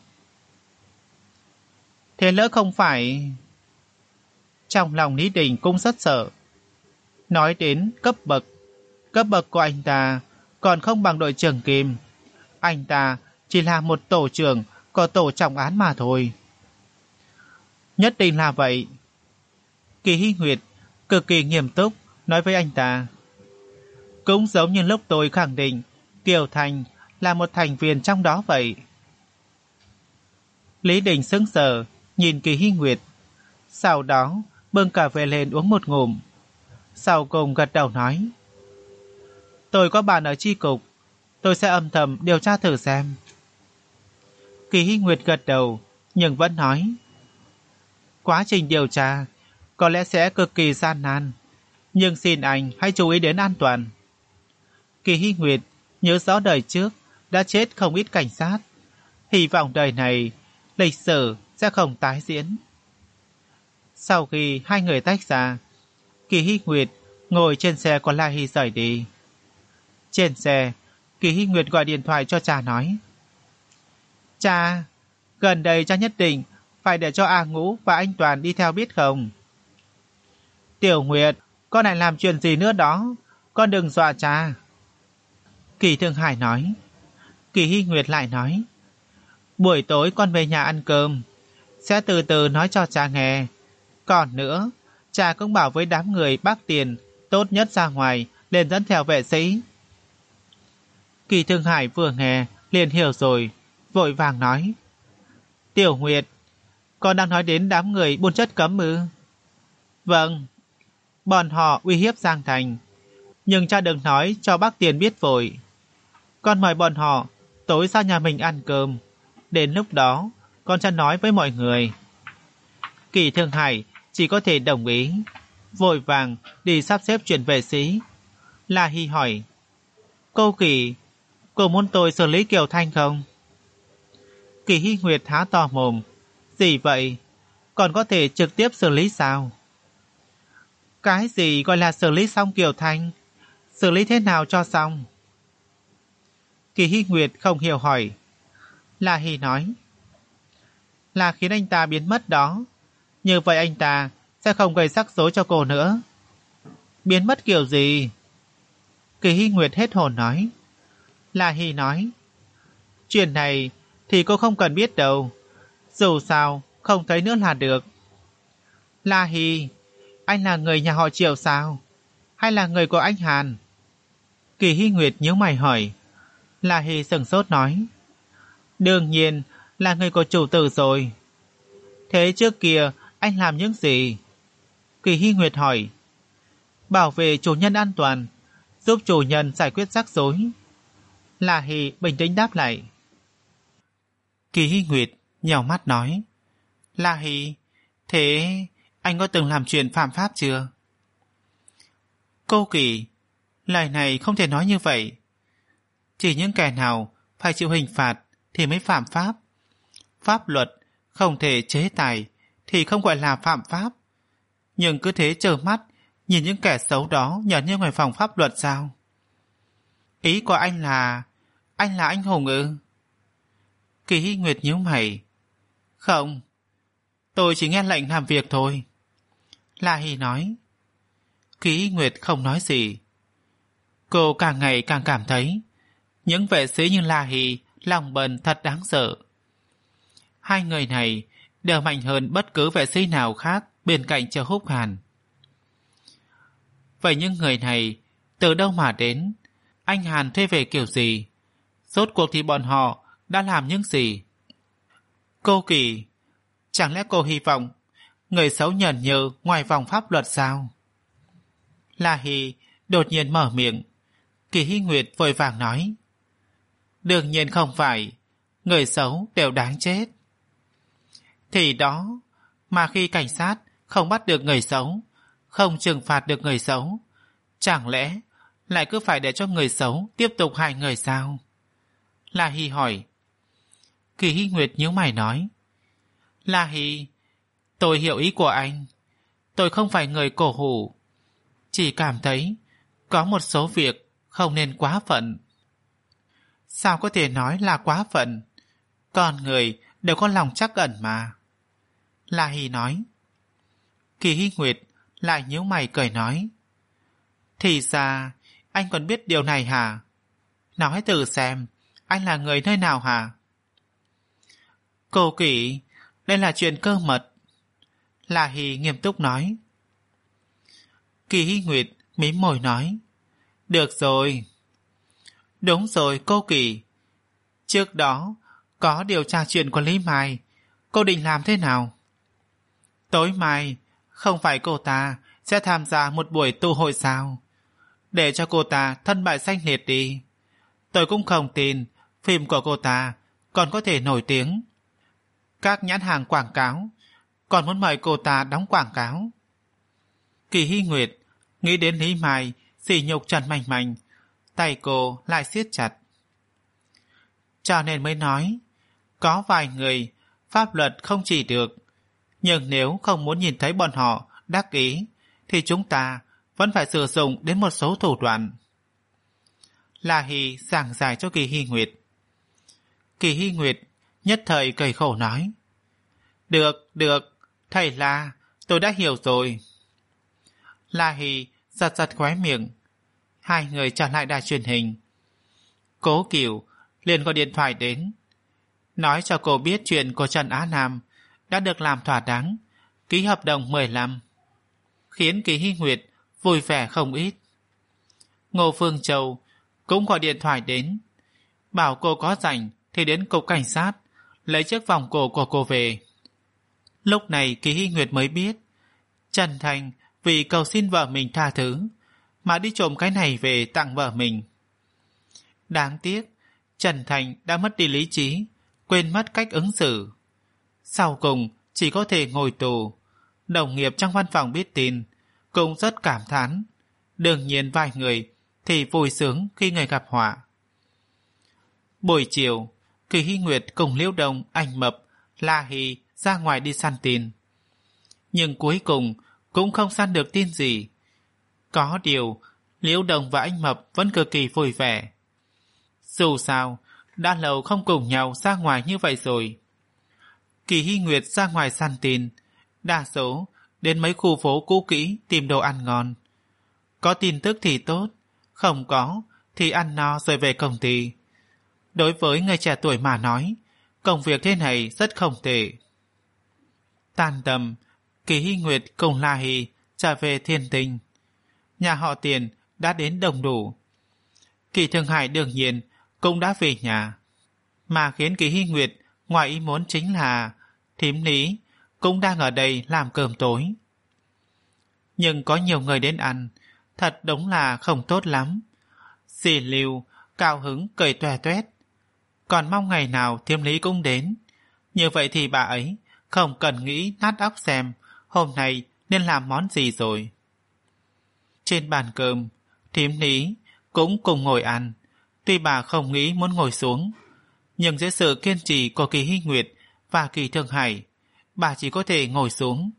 Thế lỡ không phải... Trong lòng Lý Đình cũng rất sợ. Nói đến cấp bậc, cấp bậc của anh ta còn không bằng đội trưởng Kim. Anh ta chỉ là một tổ trưởng của tổ trọng án mà thôi. Nhất định là vậy. Kỳ Hy Nguyệt cực kỳ nghiêm túc nói với anh ta. Cũng giống như lúc tôi khẳng định Kiều Thành là một thành viên trong đó vậy. Lý Đình sững sờ nhìn Kỳ Hy Nguyệt, sau đó bưng cà phê lên uống một ngụm, sau cùng gật đầu nói, tôi có bạn ở chi cục, tôi sẽ âm thầm điều tra thử xem. Kỳ Hy Nguyệt gật đầu nhưng vẫn nói, quá trình điều tra có lẽ sẽ cực kỳ gian nan, nhưng xin anh hãy chú ý đến an toàn. Kỳ Hy Nguyệt nhớ rõ đời trước đã chết không ít cảnh sát, hy vọng đời này lịch sử sẽ không tái diễn. Sau khi hai người tách ra, Kỳ Hy Nguyệt ngồi trên xe của La Hy rời đi. Trên xe, Kỳ Hy Nguyệt gọi điện thoại cho cha nói, cha, gần đây cha nhất định phải để cho A Ngũ và anh Toàn đi theo biết không? Tiểu Nguyệt, con lại làm chuyện gì nữa đó, con đừng dọa cha. Kỳ Thương Hải nói. Kỳ Hy Nguyệt lại nói, buổi tối con về nhà ăn cơm, sẽ từ từ nói cho cha nghe. Còn nữa, cha cũng bảo với đám người bác Tiền tốt nhất ra ngoài lên dẫn theo vệ sĩ. Kỳ Thương Hải vừa nghe liền hiểu rồi, vội vàng nói, Tiểu Nguyệt, con đang nói đến đám người buôn chất cấm ư? Vâng, bọn họ uy hiếp Giang Thành, nhưng cha đừng nói cho bác Tiền biết vội. Con mời bọn họ tối sang nhà mình ăn cơm, đến lúc đó con sẽ nói với mọi người. Kỳ Thương Hải chỉ có thể đồng ý, vội vàng đi sắp xếp chuyện vệ sĩ. La Hy hỏi, cô Kỳ, cô muốn tôi xử lý Kiều Thanh không? Kỳ Hy Nguyệt há to mồm. Gì vậy? Còn có thể trực tiếp xử lý sao? Cái gì gọi là xử lý xong Kiều Thanh? Xử lý thế nào cho xong? Kỳ Hy Nguyệt không hiểu hỏi. La Hy nói. Là khiến anh ta biến mất đó. Như vậy anh ta sẽ không gây rắc rối cho cô nữa. Biến mất kiểu gì? Kỳ Hy Nguyệt hết hồn nói. La Hy nói. Chuyện này thì cô không cần biết đâu. Dù sao không thấy nữa là được. La Hy, anh là người nhà họ Triệu sao? Hay là người của anh Hàn? Kỳ Hy Nguyệt nhíu mày hỏi. La Hy sửng sốt nói. Đương nhiên là người của chủ tử rồi. Thế trước kia anh làm những gì? Kỳ Hy Nguyệt hỏi. Bảo vệ chủ nhân an toàn, giúp chủ nhân giải quyết rắc rối. La Hy bình tĩnh đáp lại. Kỳ Hy Nguyệt nhèo mắt nói. La Hy, thế anh có từng làm chuyện phạm pháp chưa? Cô Kỳ, lời này không thể nói như vậy. Chỉ những kẻ nào phải chịu hình phạt thì mới phạm pháp. Pháp luật không thể chế tài thì không gọi là phạm pháp. Nhưng cứ thế trơ mắt nhìn những kẻ xấu đó nhẫn như ngoài phòng pháp luật sao? Ý của anh là anh là anh hùng ư? Kỳ Hy Nguyệt nhíu mày. Không, tôi chỉ nghe lệnh làm việc thôi. La Hy nói. Kỳ Hy Nguyệt không nói gì. Cô càng ngày càng cảm thấy những vệ sĩ như La Hy lòng bần thật đáng sợ. Hai người này đều mạnh hơn bất cứ vệ sĩ nào khác bên cạnh Triệu Húc Hàn. Vậy những người này từ đâu mà đến? Anh Hàn thuê về kiểu gì? Rốt cuộc thì bọn họ đã làm những gì? Cô Kỳ, chẳng lẽ cô hy vọng người xấu nhẫn nhơ ngoài vòng pháp luật sao? La Hy đột nhiên mở miệng. Kỳ Hy Nguyệt vội vàng nói. Đương nhiên không phải. Người xấu đều đáng chết. Thì đó, mà khi cảnh sát không bắt được người xấu, không trừng phạt được người xấu, chẳng lẽ lại cứ phải để cho người xấu tiếp tục hại người sao? La Hy hỏi. Kỳ Hy Nguyệt nhíu mày nói. La Hy, tôi hiểu ý của anh. Tôi không phải người cổ hủ. Chỉ cảm thấy có một số việc không nên quá phận. Sao có thể nói là quá phận? Con người đều có lòng trắc ẩn mà. La Hy nói. Kỳ Hy Nguyệt lại nhíu mày cười nói. Thì ra anh còn biết điều này hả? Nói thử xem, anh là người nơi nào hả? Cô Kỳ, đây là chuyện cơ mật. La Hy nghiêm túc nói. Kỳ Hy Nguyệt mím môi nói. Được rồi. Đúng rồi cô Kỳ. Trước đó có điều tra chuyện của Lý Mai. Cô định làm thế nào? Tối mai không phải cô ta sẽ tham gia một buổi tụ hội sao? Để cho cô ta thân bại danh liệt đi. Tôi cũng không tin phim của cô ta còn có thể nổi tiếng. Các nhãn hàng quảng cáo còn muốn mời cô ta đóng quảng cáo. Kỳ Hy Nguyệt nghĩ đến Lý Mai sỉ nhục Trần Mạnh Mạnh, tay cô lại siết chặt. Cho nên mới nói, có vài người pháp luật không chỉ được, nhưng nếu không muốn nhìn thấy bọn họ đắc ý thì chúng ta vẫn phải sử dụng đến một số thủ đoạn. La Hy giảng giải cho Kỳ Hy Nguyệt. Kỳ Hy Nguyệt nhất thời cười khổ nói. Được, được, thầy La, tôi đã hiểu rồi. La Hy giật giật khóe miệng. Hai người trở lại đài truyền hình. Cố Cửu liền gọi điện thoại đến, nói cho cô biết chuyện của Trần Á Nam đã được làm thỏa đáng, ký hợp đồng mười lăm, khiến Kỳ Hy Nguyệt vui vẻ không ít. Ngô Phương Châu cũng gọi điện thoại đến, bảo cô có rảnh thì đến cục cảnh sát lấy chiếc vòng cổ của cô về. Lúc này Kỳ Hy Nguyệt mới biết Trần Thành vì cầu xin vợ mình tha thứ mà đi trộm cái này về tặng vợ mình. Đáng tiếc Trần Thành đã mất đi lý trí, quên mất cách ứng xử. Sau cùng chỉ có thể ngồi tù. Đồng nghiệp trong văn phòng biết tin cũng rất cảm thán. Đương nhiên vài người thì vui sướng khi người gặp họa. Buổi chiều, Kỳ Hy Nguyệt cùng Liễu Đông, Anh Mập, La Hì ra ngoài đi săn tin. Nhưng cuối cùng cũng không săn được tin gì. Có điều, Liễu Đông và Anh Mập vẫn cực kỳ vui vẻ. Dù sao, đã lâu không cùng nhau ra ngoài như vậy rồi. Kỳ Hy Nguyệt ra ngoài săn tin, đa số đến mấy khu phố cũ kỹ tìm đồ ăn ngon. Có tin tức thì tốt, không có thì ăn no rồi về công ty. Đối với người trẻ tuổi mà nói, công việc thế này rất không tệ. Tan tầm, Kỳ Hy Nguyệt cùng La Hì trở về Thiên Tinh. Nhà họ Tiền đã đến đông đủ. Kỳ Thương Hải đương nhiên cũng đã về nhà. Mà khiến Kỳ Hy Nguyệt ngoài ý muốn chính là thím Lý cũng đang ở đây làm cơm tối. Nhưng có nhiều người đến ăn, thật đúng là không tốt lắm. Dì Lưu cao hứng cười toe toét, còn mong ngày nào thím Lý cũng đến. Như vậy thì bà ấy không cần nghĩ nát óc xem hôm nay nên làm món gì rồi. Trên bàn cơm, thím Lý cũng cùng ngồi ăn. Tuy bà không nghĩ muốn ngồi xuống, nhưng dưới sự kiên trì của Kỳ Hy Nguyệt và Kỳ Thương Hải, bà chỉ có thể ngồi xuống.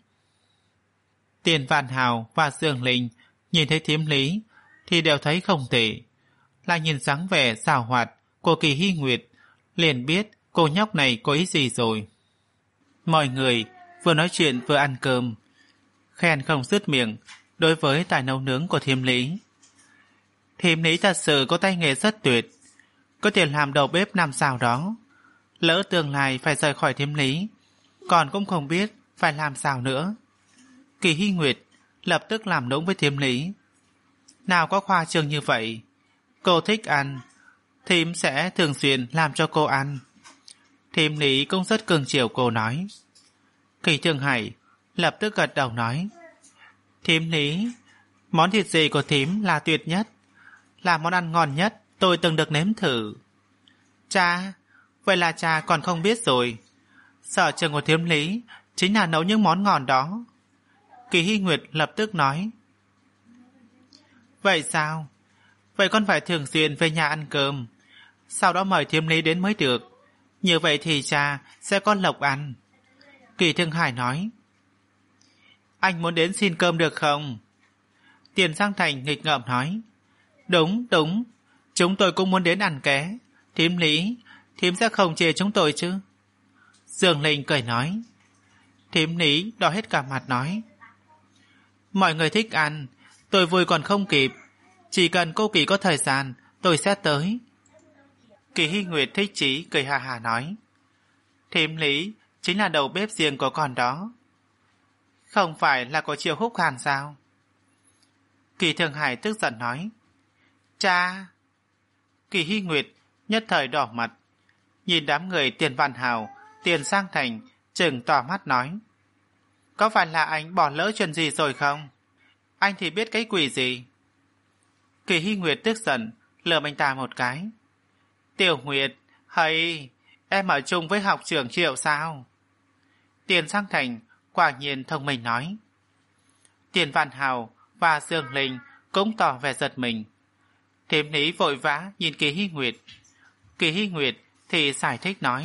Tiền Vạn Hào và Dương Linh nhìn thấy thím Lý thì đều thấy không tệ. Lại nhìn dáng vẻ xảo hoạt của Kỳ Hy Nguyệt, liền biết cô nhóc này có ý gì rồi. Mọi người vừa nói chuyện vừa ăn cơm, khen không dứt miệng đối với tài nấu nướng của thím Lý. Thím Lý thật sự có tay nghề rất tuyệt, có thể làm đầu bếp năm sao đó. Lỡ tương lai phải rời khỏi thím Lý, còn cũng không biết phải làm sao nữa. Kỳ Hy Nguyệt lập tức làm nũng với thím Lý. Nào có khoa trương như vậy, cô thích ăn, thím sẽ thường xuyên làm cho cô ăn. Thím Lý cũng rất cưng chiều cô nói. Kỳ Thương Hải lập tức gật đầu nói, thím Lý, món thịt gì của thím là tuyệt nhất, là món ăn ngon nhất tôi từng được nếm thử. Cha, vậy là cha còn không biết rồi. Sở trường của thím Lý chính là nấu những món ngon đó. Kỳ Hy Nguyệt lập tức nói. Vậy sao? Vậy con phải thường xuyên về nhà ăn cơm, sau đó mời thím Lý đến mới được. Như vậy thì cha sẽ có lộc ăn. Kỳ Thương Hải nói. Anh muốn đến xin cơm được không? Tiền Giang Thành nghịch ngợm nói. Đúng, đúng, chúng tôi cũng muốn đến ăn ké. Thím Lý, thím sẽ không chê chúng tôi chứ? Dương Linh cười nói. Thím Lý đỏ hết cả mặt nói. Mọi người thích ăn, tôi vui còn không kịp. Chỉ cần cô Kỳ có thời gian, tôi sẽ tới. Kỳ Hy Nguyệt thích chí cười hà hà nói. Thím Lý chính là đầu bếp riêng của con đó. Không phải là có chiều húc hàn sao? Kỳ Thương Hải tức giận nói. Cha! Kỳ Hy Nguyệt nhất thời đỏ mặt, nhìn đám người Tiền Vạn Hào, Tiền Sang Thành trừng tỏ mắt nói. Có phải là anh bỏ lỡ chuyện gì rồi không? Anh thì biết cái quỷ gì? Kỳ Hy Nguyệt tức giận lườm anh ta một cái. Tiểu Nguyệt, hay em ở chung với học trưởng Triệu sao? Tiền Sang Thành quả nhiên thông minh nói. Tiền Vạn Hào và Dương Linh cũng tỏ vẻ giật mình. Thím Lý vội vã nhìn Kỳ Hy Nguyệt. Kỳ Hy Nguyệt thì giải thích nói.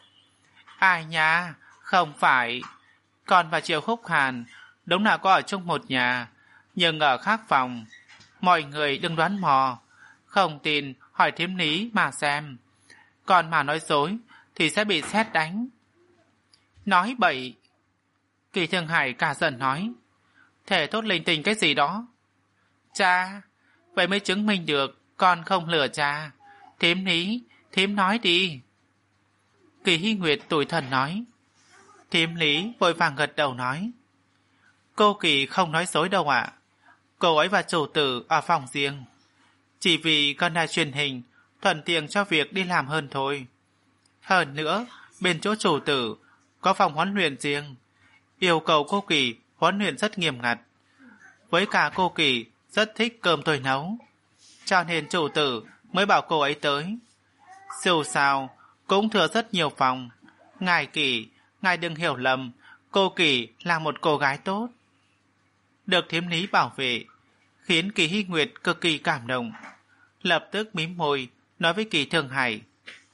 Ai nha, không phải. Con và Triệu Húc Hàn đúng là có ở chung một nhà, nhưng ở khác phòng. Mọi người đừng đoán mò, không tin hỏi thím Lý mà xem. Còn mà nói dối thì sẽ bị sét đánh. Nói bậy. Kỳ Thương Hải cả giận nói. Thể tốt linh tinh cái gì đó. Cha, vậy mới chứng minh được con không lừa cha. Thím Lý, thím nói đi. Kỳ Hy Nguyệt tủi thân nói. Thím Lý vội vàng gật đầu nói. Cô Kỳ không nói dối đâu ạ. Cô ấy và chủ tử ở phòng riêng, chỉ vì con đài truyền hình thuận tiện cho việc đi làm hơn thôi. Hơn nữa, bên chỗ chủ tử có phòng huấn luyện riêng, yêu cầu cô Kỳ huấn luyện rất nghiêm ngặt. Với cả cô Kỳ rất thích cơm tôi nấu, cho nên chủ tử mới bảo cô ấy tới. Dù sao cũng thừa rất nhiều phòng. Ngài Kỳ, ngài đừng hiểu lầm, cô Kỳ là một cô gái tốt. Được thím Lý bảo vệ khiến Kỳ Hy Nguyệt cực kỳ cảm động, lập tức mím môi nói với Kỳ Thương Hải.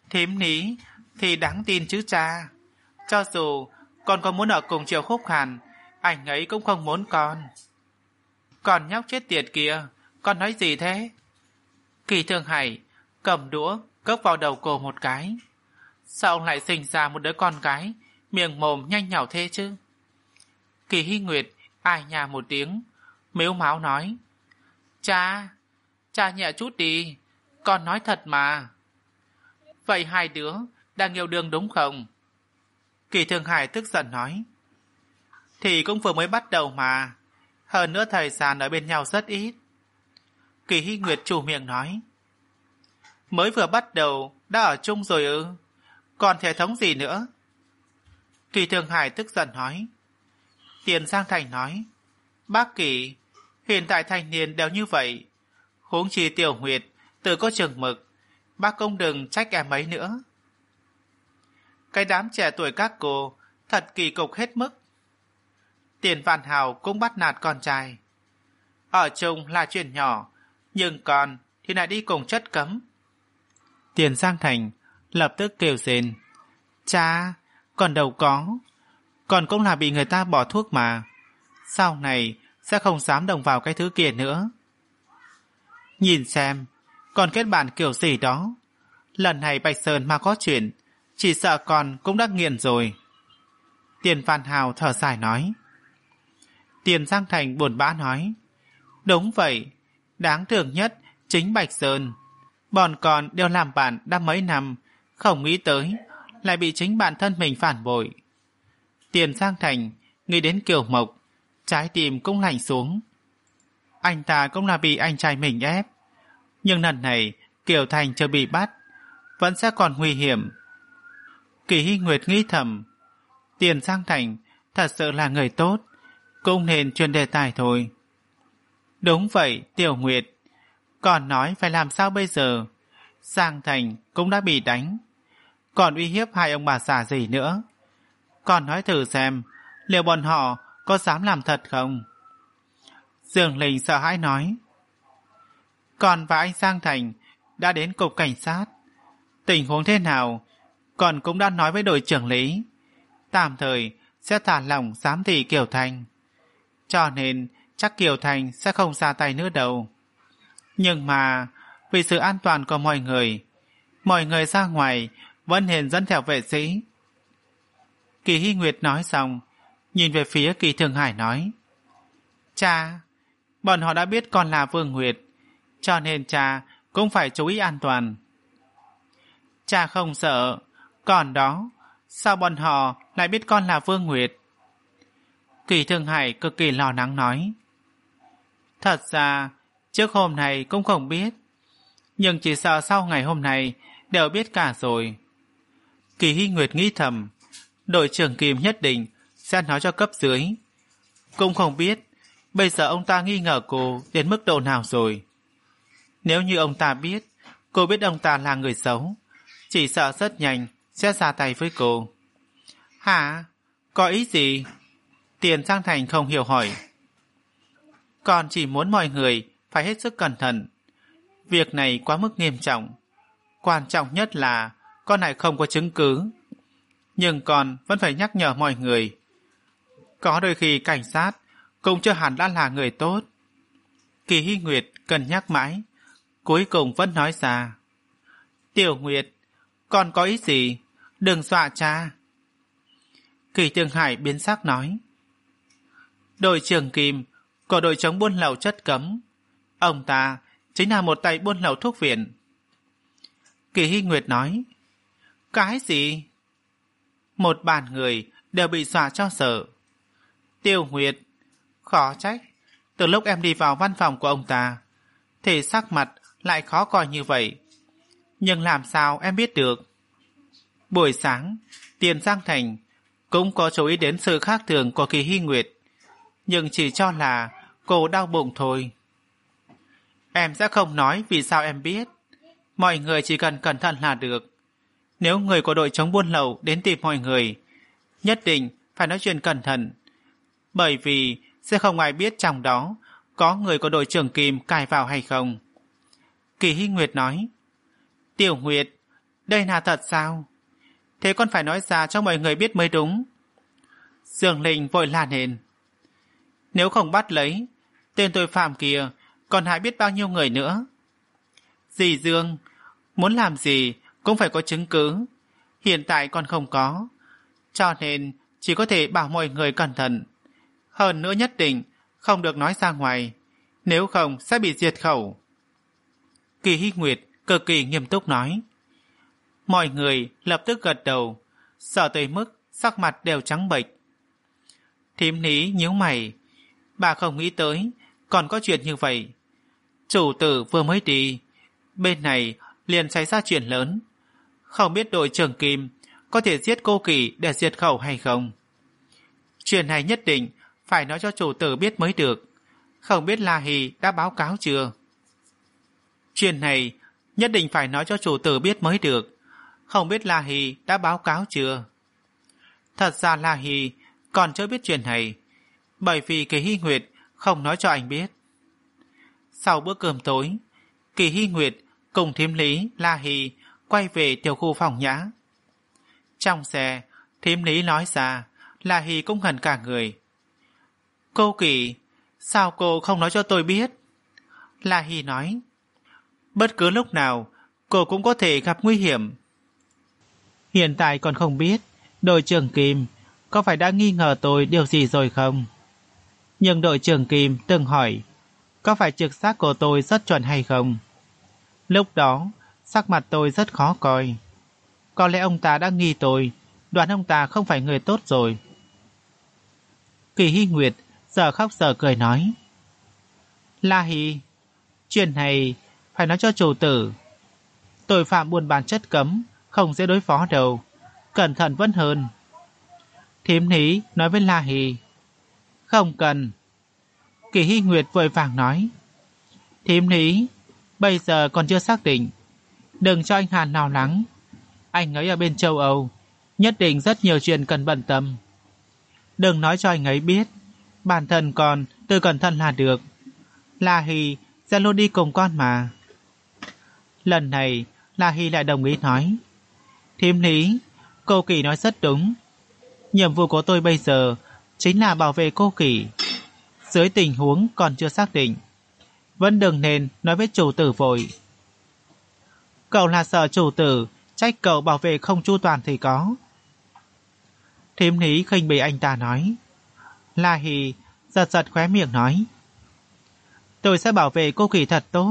Thím ní thì đáng tin chứ cha. Cho dù con có muốn ở cùng Triệu Khúc Hàn, anh ấy cũng không muốn con. Còn nhóc chết tiệt kìa, con nói gì thế? Kỳ Thương Hải cầm đũa cốc vào đầu cô một cái. Sao ông lại sinh ra một đứa con gái miệng mồm nhanh nhảu thế chứ? Kỳ Hy Nguyệt ai nhà một tiếng, mếu máo nói: Cha, cha nhẹ chút đi, con nói thật mà. Vậy hai đứa đang yêu đương đúng không? Kỳ Thương Hải tức giận nói: Thì cũng vừa mới bắt đầu mà, hơn nữa thời gian ở bên nhau rất ít. Kỳ Hy Nguyệt chủ miệng nói: Mới vừa bắt đầu đã ở chung rồi ư? Còn thể thống gì nữa? Kỳ Thương Hải tức giận nói: Tiền Giang Thành nói: Bác Kỳ, hiện tại thanh niên đều như vậy, huống chi Tiểu Nguyệt tự có chừng mực, bác cũng đừng trách em ấy nữa. Cái đám trẻ tuổi các cô thật kỳ cục hết mức. Tiền Văn Hào cũng bắt nạt con trai. Ở chung là chuyện nhỏ, nhưng con thì lại đi cùng chất cấm. Tiền Giang Thành lập tức kêu rên: Cha, còn đâu có, còn cũng là bị người ta bỏ thuốc mà, sau này sẽ không dám đồng vào cái thứ kia nữa. Nhìn xem, còn kết bạn kiểu gì đó, lần này Bạch Sơn mà có chuyện, chỉ sợ con cũng đã nghiện rồi. Tiền Văn Hào thở dài nói. Tiền Giang Thành buồn bã nói: Đúng vậy, đáng thương nhất chính Bạch Sơn. Bọn con đều làm bạn đã mấy năm, không nghĩ tới lại bị chính bản thân mình phản bội. Tiền Giang Thành nghĩ đến Kiều Mộc, trái tim cũng lạnh xuống. Anh ta cũng là bị anh trai mình ép, nhưng lần này Kiều Thành chưa bị bắt, vẫn sẽ còn nguy hiểm. Kỳ Hy Nguyệt nghĩ thầm, Tiền Giang Thành thật sự là người tốt, cũng nên chuyển đề tài thôi. Đúng vậy, Tiểu Nguyệt, còn nói phải làm sao bây giờ? Giang Thành cũng đã bị đánh, còn uy hiếp hai ông bà già gì nữa? Còn nói thử xem, liệu bọn họ có dám làm thật không? Dương Linh sợ hãi nói. Còn và anh Giang Thành đã đến cục cảnh sát. Tình huống thế nào, còn cũng đã nói với đội trưởng lý, tạm thời sẽ thả lỏng giám thị Kiều Thành. Cho nên chắc Kiều Thành sẽ không ra tay nữa đâu. Nhưng mà vì sự an toàn của mọi người, mọi người ra ngoài vẫn nên dẫn theo vệ sĩ. Kỳ Hy Nguyệt nói xong, nhìn về phía Kỳ Thương Hải nói: Cha, bọn họ đã biết con là Vương Nguyệt, cho nên cha cũng phải chú ý an toàn. Cha không sợ, còn đó, sao bọn họ lại biết con là Vương Nguyệt? Kỳ Thương Hải cực kỳ lo lắng nói. Thật ra, trước hôm nay cũng không biết, nhưng chỉ sợ sau ngày hôm nay đều biết cả rồi. Kỳ Hy Nguyệt nghĩ thầm, đội trưởng Kim nhất định sẽ nói cho cấp dưới. Cũng không biết bây giờ ông ta nghi ngờ cô đến mức độ nào rồi. Nếu như ông ta biết cô biết ông ta là người xấu, chỉ sợ rất nhanh sẽ ra tay với cô. Hả? Có ý gì? Tiền Giang Thành không hiểu hỏi. Con chỉ muốn mọi người phải hết sức cẩn thận. Việc này quá mức nghiêm trọng. Quan trọng nhất là con lại không có chứng cứ. Nhưng con vẫn phải nhắc nhở mọi người. Có đôi khi cảnh sát cũng chưa hẳn đã là người tốt. Kỳ Hy Nguyệt cần nhắc mãi, cuối cùng vẫn nói ra. Tiểu Nguyệt, con có ý gì? Đừng dọa cha. Kỳ Thương Hải biến sắc nói. Đội trưởng Kim của đội chống buôn lậu chất cấm, ông ta chính là một tay buôn lậu thuốc viện. Kỳ Hy Nguyệt nói. Cái gì? Một bàn người đều bị dọa cho sợ. Tiêu Nguyệt, khó trách từ lúc em đi vào văn phòng của ông ta thì sắc mặt lại khó coi như vậy. Nhưng làm sao em biết được? Buổi sáng Tiền Giang Thành cũng có chú ý đến sự khác thường của Kỳ Hy Nguyệt, nhưng chỉ cho là cô đau bụng thôi. Em sẽ không nói vì sao em biết. Mọi người chỉ cần cẩn thận là được. Nếu người của đội chống buôn lậu đến tìm mọi người, nhất định phải nói chuyện cẩn thận, bởi vì sẽ không ai biết trong đó có người của đội trưởng Kim cài vào hay không. Kỳ Hy Nguyệt nói. Tiểu Nguyệt, Đây là thật sao? Thế con phải nói ra cho mọi người biết mới đúng. Dương Linh vội la lên. Nếu không bắt lấy tên tội phạm kia, còn hại biết bao nhiêu người nữa. Dì Dương, muốn làm gì cũng phải có chứng cứ. Hiện tại còn không có, cho nên chỉ có thể bảo mọi người cẩn thận. Hơn nữa nhất định không được nói ra ngoài, nếu không sẽ bị diệt khẩu. Kỳ Hy Nguyệt cực kỳ nghiêm túc nói. Mọi người lập tức gật đầu, sợ tới mức sắc mặt đều trắng bệch. Thím Lý nhíu mày, bà không nghĩ tới còn có chuyện như vậy. Chủ tử vừa mới đi, bên này liền xảy ra chuyện lớn. Không biết đội trưởng Kim có thể giết cô Kỳ để diệt khẩu hay không. Chuyện này nhất định phải nói cho chủ tử biết mới được. Không biết La Hì đã báo cáo chưa? Chuyện này nhất định phải nói cho chủ tử biết mới được. Không biết La Hì đã báo cáo chưa? Thật ra La Hì còn chưa biết chuyện này, bởi vì Kỳ Hy Nguyệt không nói cho anh biết. Sau bữa cơm tối, Kỳ Hy Nguyệt cùng thím Lý, La Hì quay về tiểu khu phòng nhã. Trong xe, thím Lý nói ra, La Hì cũng ngẩn cả người. Cô Kỳ, sao cô không nói cho tôi biết? La Hì nói, bất cứ lúc nào cô cũng có thể gặp nguy hiểm. Hiện tại còn không biết đội trưởng Kim có phải đã nghi ngờ tôi điều gì rồi không? Nhưng đội trưởng Kim từng hỏi có phải trực giác của tôi rất chuẩn hay không? Lúc đó sắc mặt tôi rất khó coi. Có lẽ ông ta đã nghi tôi, đoán ông ta không phải người tốt rồi. Kỳ Hy Nguyệt giờ khóc giờ cười nói, La Hì, chuyện này phải nói cho chủ tử. Tội phạm buôn bán chất cấm không dễ đối phó đâu, cẩn thận vẫn hơn. Thím Lý nói với La Hì, không cần. Kỳ Hy Nguyệt vội vàng nói, thím Lý, bây giờ còn chưa xác định, đừng cho anh Hàn nào lắng. Anh ấy ở bên châu Âu, nhất định rất nhiều chuyện cần bận tâm. Đừng nói cho anh ấy biết, bản thân còn tự cẩn thận là được. La Hì sẽ luôn đi cùng con mà. Lần này La Hì lại đồng ý nói, thím Lý, cô Kỳ nói rất đúng. Nhiệm vụ của tôi bây giờ chính là bảo vệ cô Kỳ. Dưới tình huống còn chưa xác định, vẫn đừng nên nói với chủ tử vội. Cậu là sợ chủ tử trách cậu bảo vệ không chu toàn thì có. Thím Lý khinh bỉ anh ta nói. La Hì giật giật khóe miệng nói, tôi sẽ bảo vệ cô Kỳ thật tốt.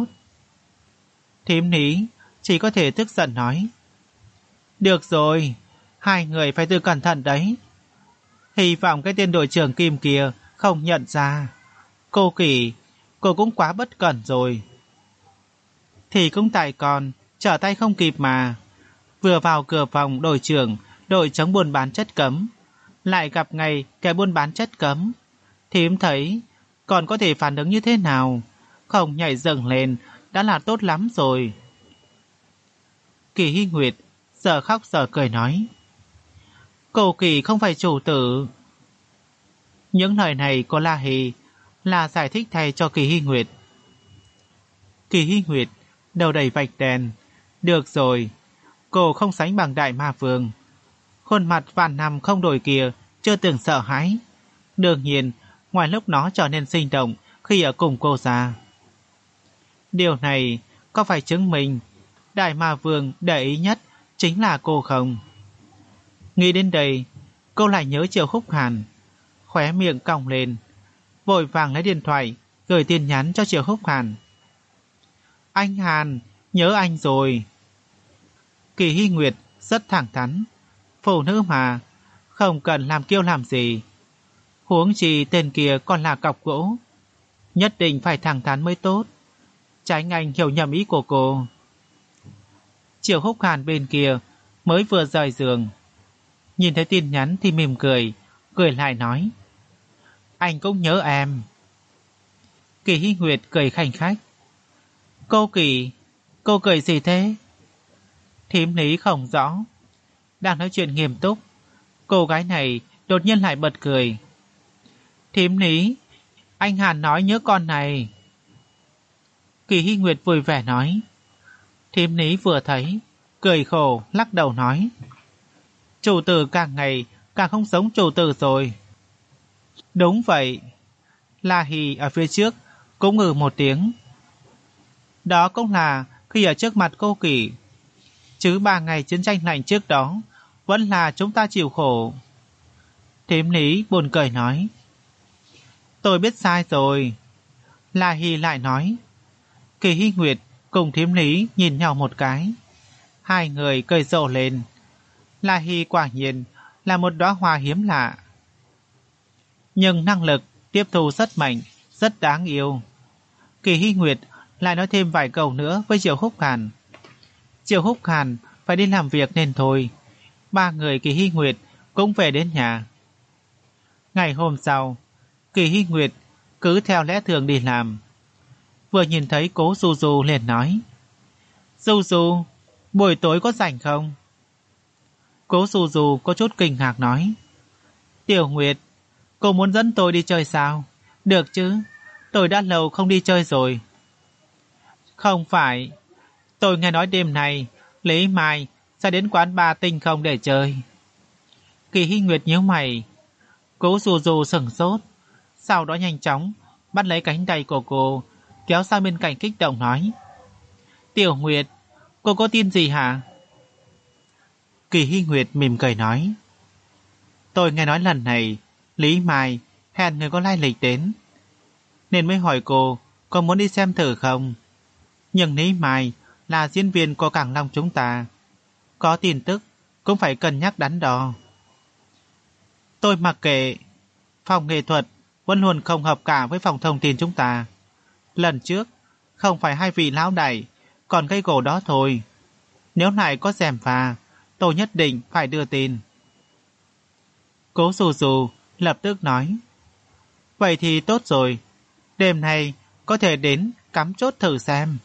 Thím Lý chỉ có thể tức giận nói, được rồi, hai người phải tự cẩn thận đấy. Hy vọng cái tên đội trưởng Kim kia không nhận ra. Cô Kỳ, cô cũng quá bất cẩn rồi. Thì cũng tại con trở tay không kịp mà. Vừa vào cửa phòng đội trưởng đội chống buôn bán chất cấm, lại gặp ngay kẻ buôn bán chất cấm. Thím thấy còn có thể phản ứng như thế nào? Không nhảy dựng lên đã là tốt lắm rồi. Kỳ Hy Nguyệt giờ khóc giờ cười nói, cô Kỳ không phải chủ tử. Những lời này của La Hì là giải thích thay cho Kỳ Hy Nguyệt. Kỳ Hy Nguyệt đầu đầy vạch đèn. Được rồi, cô không sánh bằng đại ma vương. Khuôn mặt vạn năm không đổi kia chưa từng sợ hãi. Đương nhiên, ngoài lúc nó trở nên sinh động khi ở cùng cô ra. Điều này có phải chứng minh đại ma vương để ý nhất chính là cô không? Nghĩ đến đây, cô lại nhớ Triệu Khúc Hàn, khóe miệng cong lên, vội vàng lấy điện thoại gửi tin nhắn cho Triệu Khúc Hàn. Anh Hàn, nhớ anh rồi. Kỳ Hy Nguyệt rất thẳng thắn, phụ nữ mà, không cần làm kiêu làm gì. Huống chi tên kia còn là cọc gỗ, nhất định phải thẳng thắn mới tốt, tránh anh hiểu nhầm ý của cô. Triệu Khúc Hàn bên kia mới vừa rời giường, nhìn thấy tin nhắn thì mỉm cười, cười lại nói, anh cũng nhớ em. Kỳ Hy Nguyệt cười khanh khách. Cô Kỳ, cô cười gì thế? Thím Lý không rõ. Đang nói chuyện nghiêm túc, cô gái này đột nhiên lại bật cười. Thím Lý, anh Hàn nói nhớ con này. Kỳ Hy Nguyệt vui vẻ nói. Thím Lý vừa thấy cười khổ lắc đầu nói: Chủ tử càng ngày càng không giống chủ tử rồi. Đúng vậy. La Hì ở phía trước cũng ngừ một tiếng. Đó cũng là khi ở trước mặt cô Kỳ, chứ ba ngày chiến tranh lạnh trước đó vẫn là chúng ta chịu khổ. Thím Lý buồn cười nói: Tôi biết sai rồi. La Hì lại nói. Kỳ Hy Nguyệt cùng thím Lý nhìn nhau một cái, hai người cười rộ lên. La Hì quả nhiên là một đóa hoa hiếm lạ, nhưng năng lực tiếp thu rất mạnh, rất đáng yêu. Kỳ Hy Nguyệt lại nói thêm vài câu nữa với Triệu Húc Hàn. Triệu Húc Hàn phải đi làm việc nên thôi, ba người Kỳ Hy Nguyệt cũng về đến nhà. Ngày hôm sau, Kỳ Hy Nguyệt cứ theo lẽ thường đi làm. Vừa nhìn thấy Cố Du Du liền nói: Du Du, buổi tối có rảnh không? Cố Du Du có chút kinh ngạc nói: Tiểu Nguyệt, cô muốn dẫn tôi đi chơi sao? Được chứ, tôi đã lâu không đi chơi rồi. Không phải, tôi nghe nói đêm nay Lý Mai sẽ đến quán bar Tinh Không để chơi. Kỳ Hy Nguyệt nhíu mày. Cố Du Du sửng sốt, sau đó nhanh chóng bắt lấy cánh tay của cô, kéo sang bên cạnh kích động nói: Tiểu Nguyệt, cô có tin gì hả? Kỳ Hy Nguyệt mỉm cười nói: Tôi nghe nói lần này Lý Mai hẹn người có lai lịch đến, nên mới hỏi cô có muốn đi xem thử không. Nhưng Lý Mai là diễn viên của Cảng Long chúng ta, có tin tức cũng phải cân nhắc đắn đo. Tôi mặc kệ, phòng nghệ thuật vẫn luôn không hợp cả với phòng thông tin chúng ta. Lần trước không phải hai vị lão đại còn gây gổ đó thôi. Nếu lại có gièm pha, tôi nhất định phải đưa tin. Cố Du Du lập tức nói: Vậy thì tốt rồi, đêm nay có thể đến cắm chốt thử xem.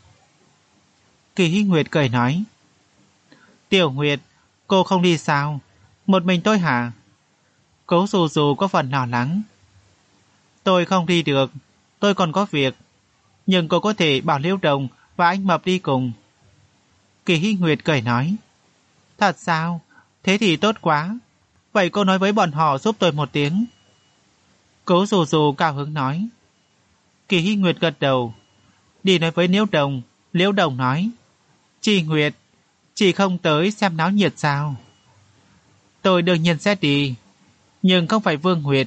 Kỳ Hy Nguyệt cười nói: Tiểu Nguyệt, cô không đi sao? Một mình tôi hả? Cố Du Du có phần lo lắng. Tôi không đi được, tôi còn có việc. Nhưng cô có thể bảo Liễu Đồng và anh Mập đi cùng. Kỳ Hy Nguyệt cười nói: Thật sao? Thế thì tốt quá. Vậy cô nói với bọn họ giúp tôi một tiếng. Cố Du Du cao hứng nói. Kỳ Hy Nguyệt gật đầu, đi nói với Liễu Đồng. Liễu Đồng nói: Chị Nguyệt, chị không tới xem náo nhiệt sao? Tôi đương nhiên sẽ đi, nhưng không phải Vương Nguyệt.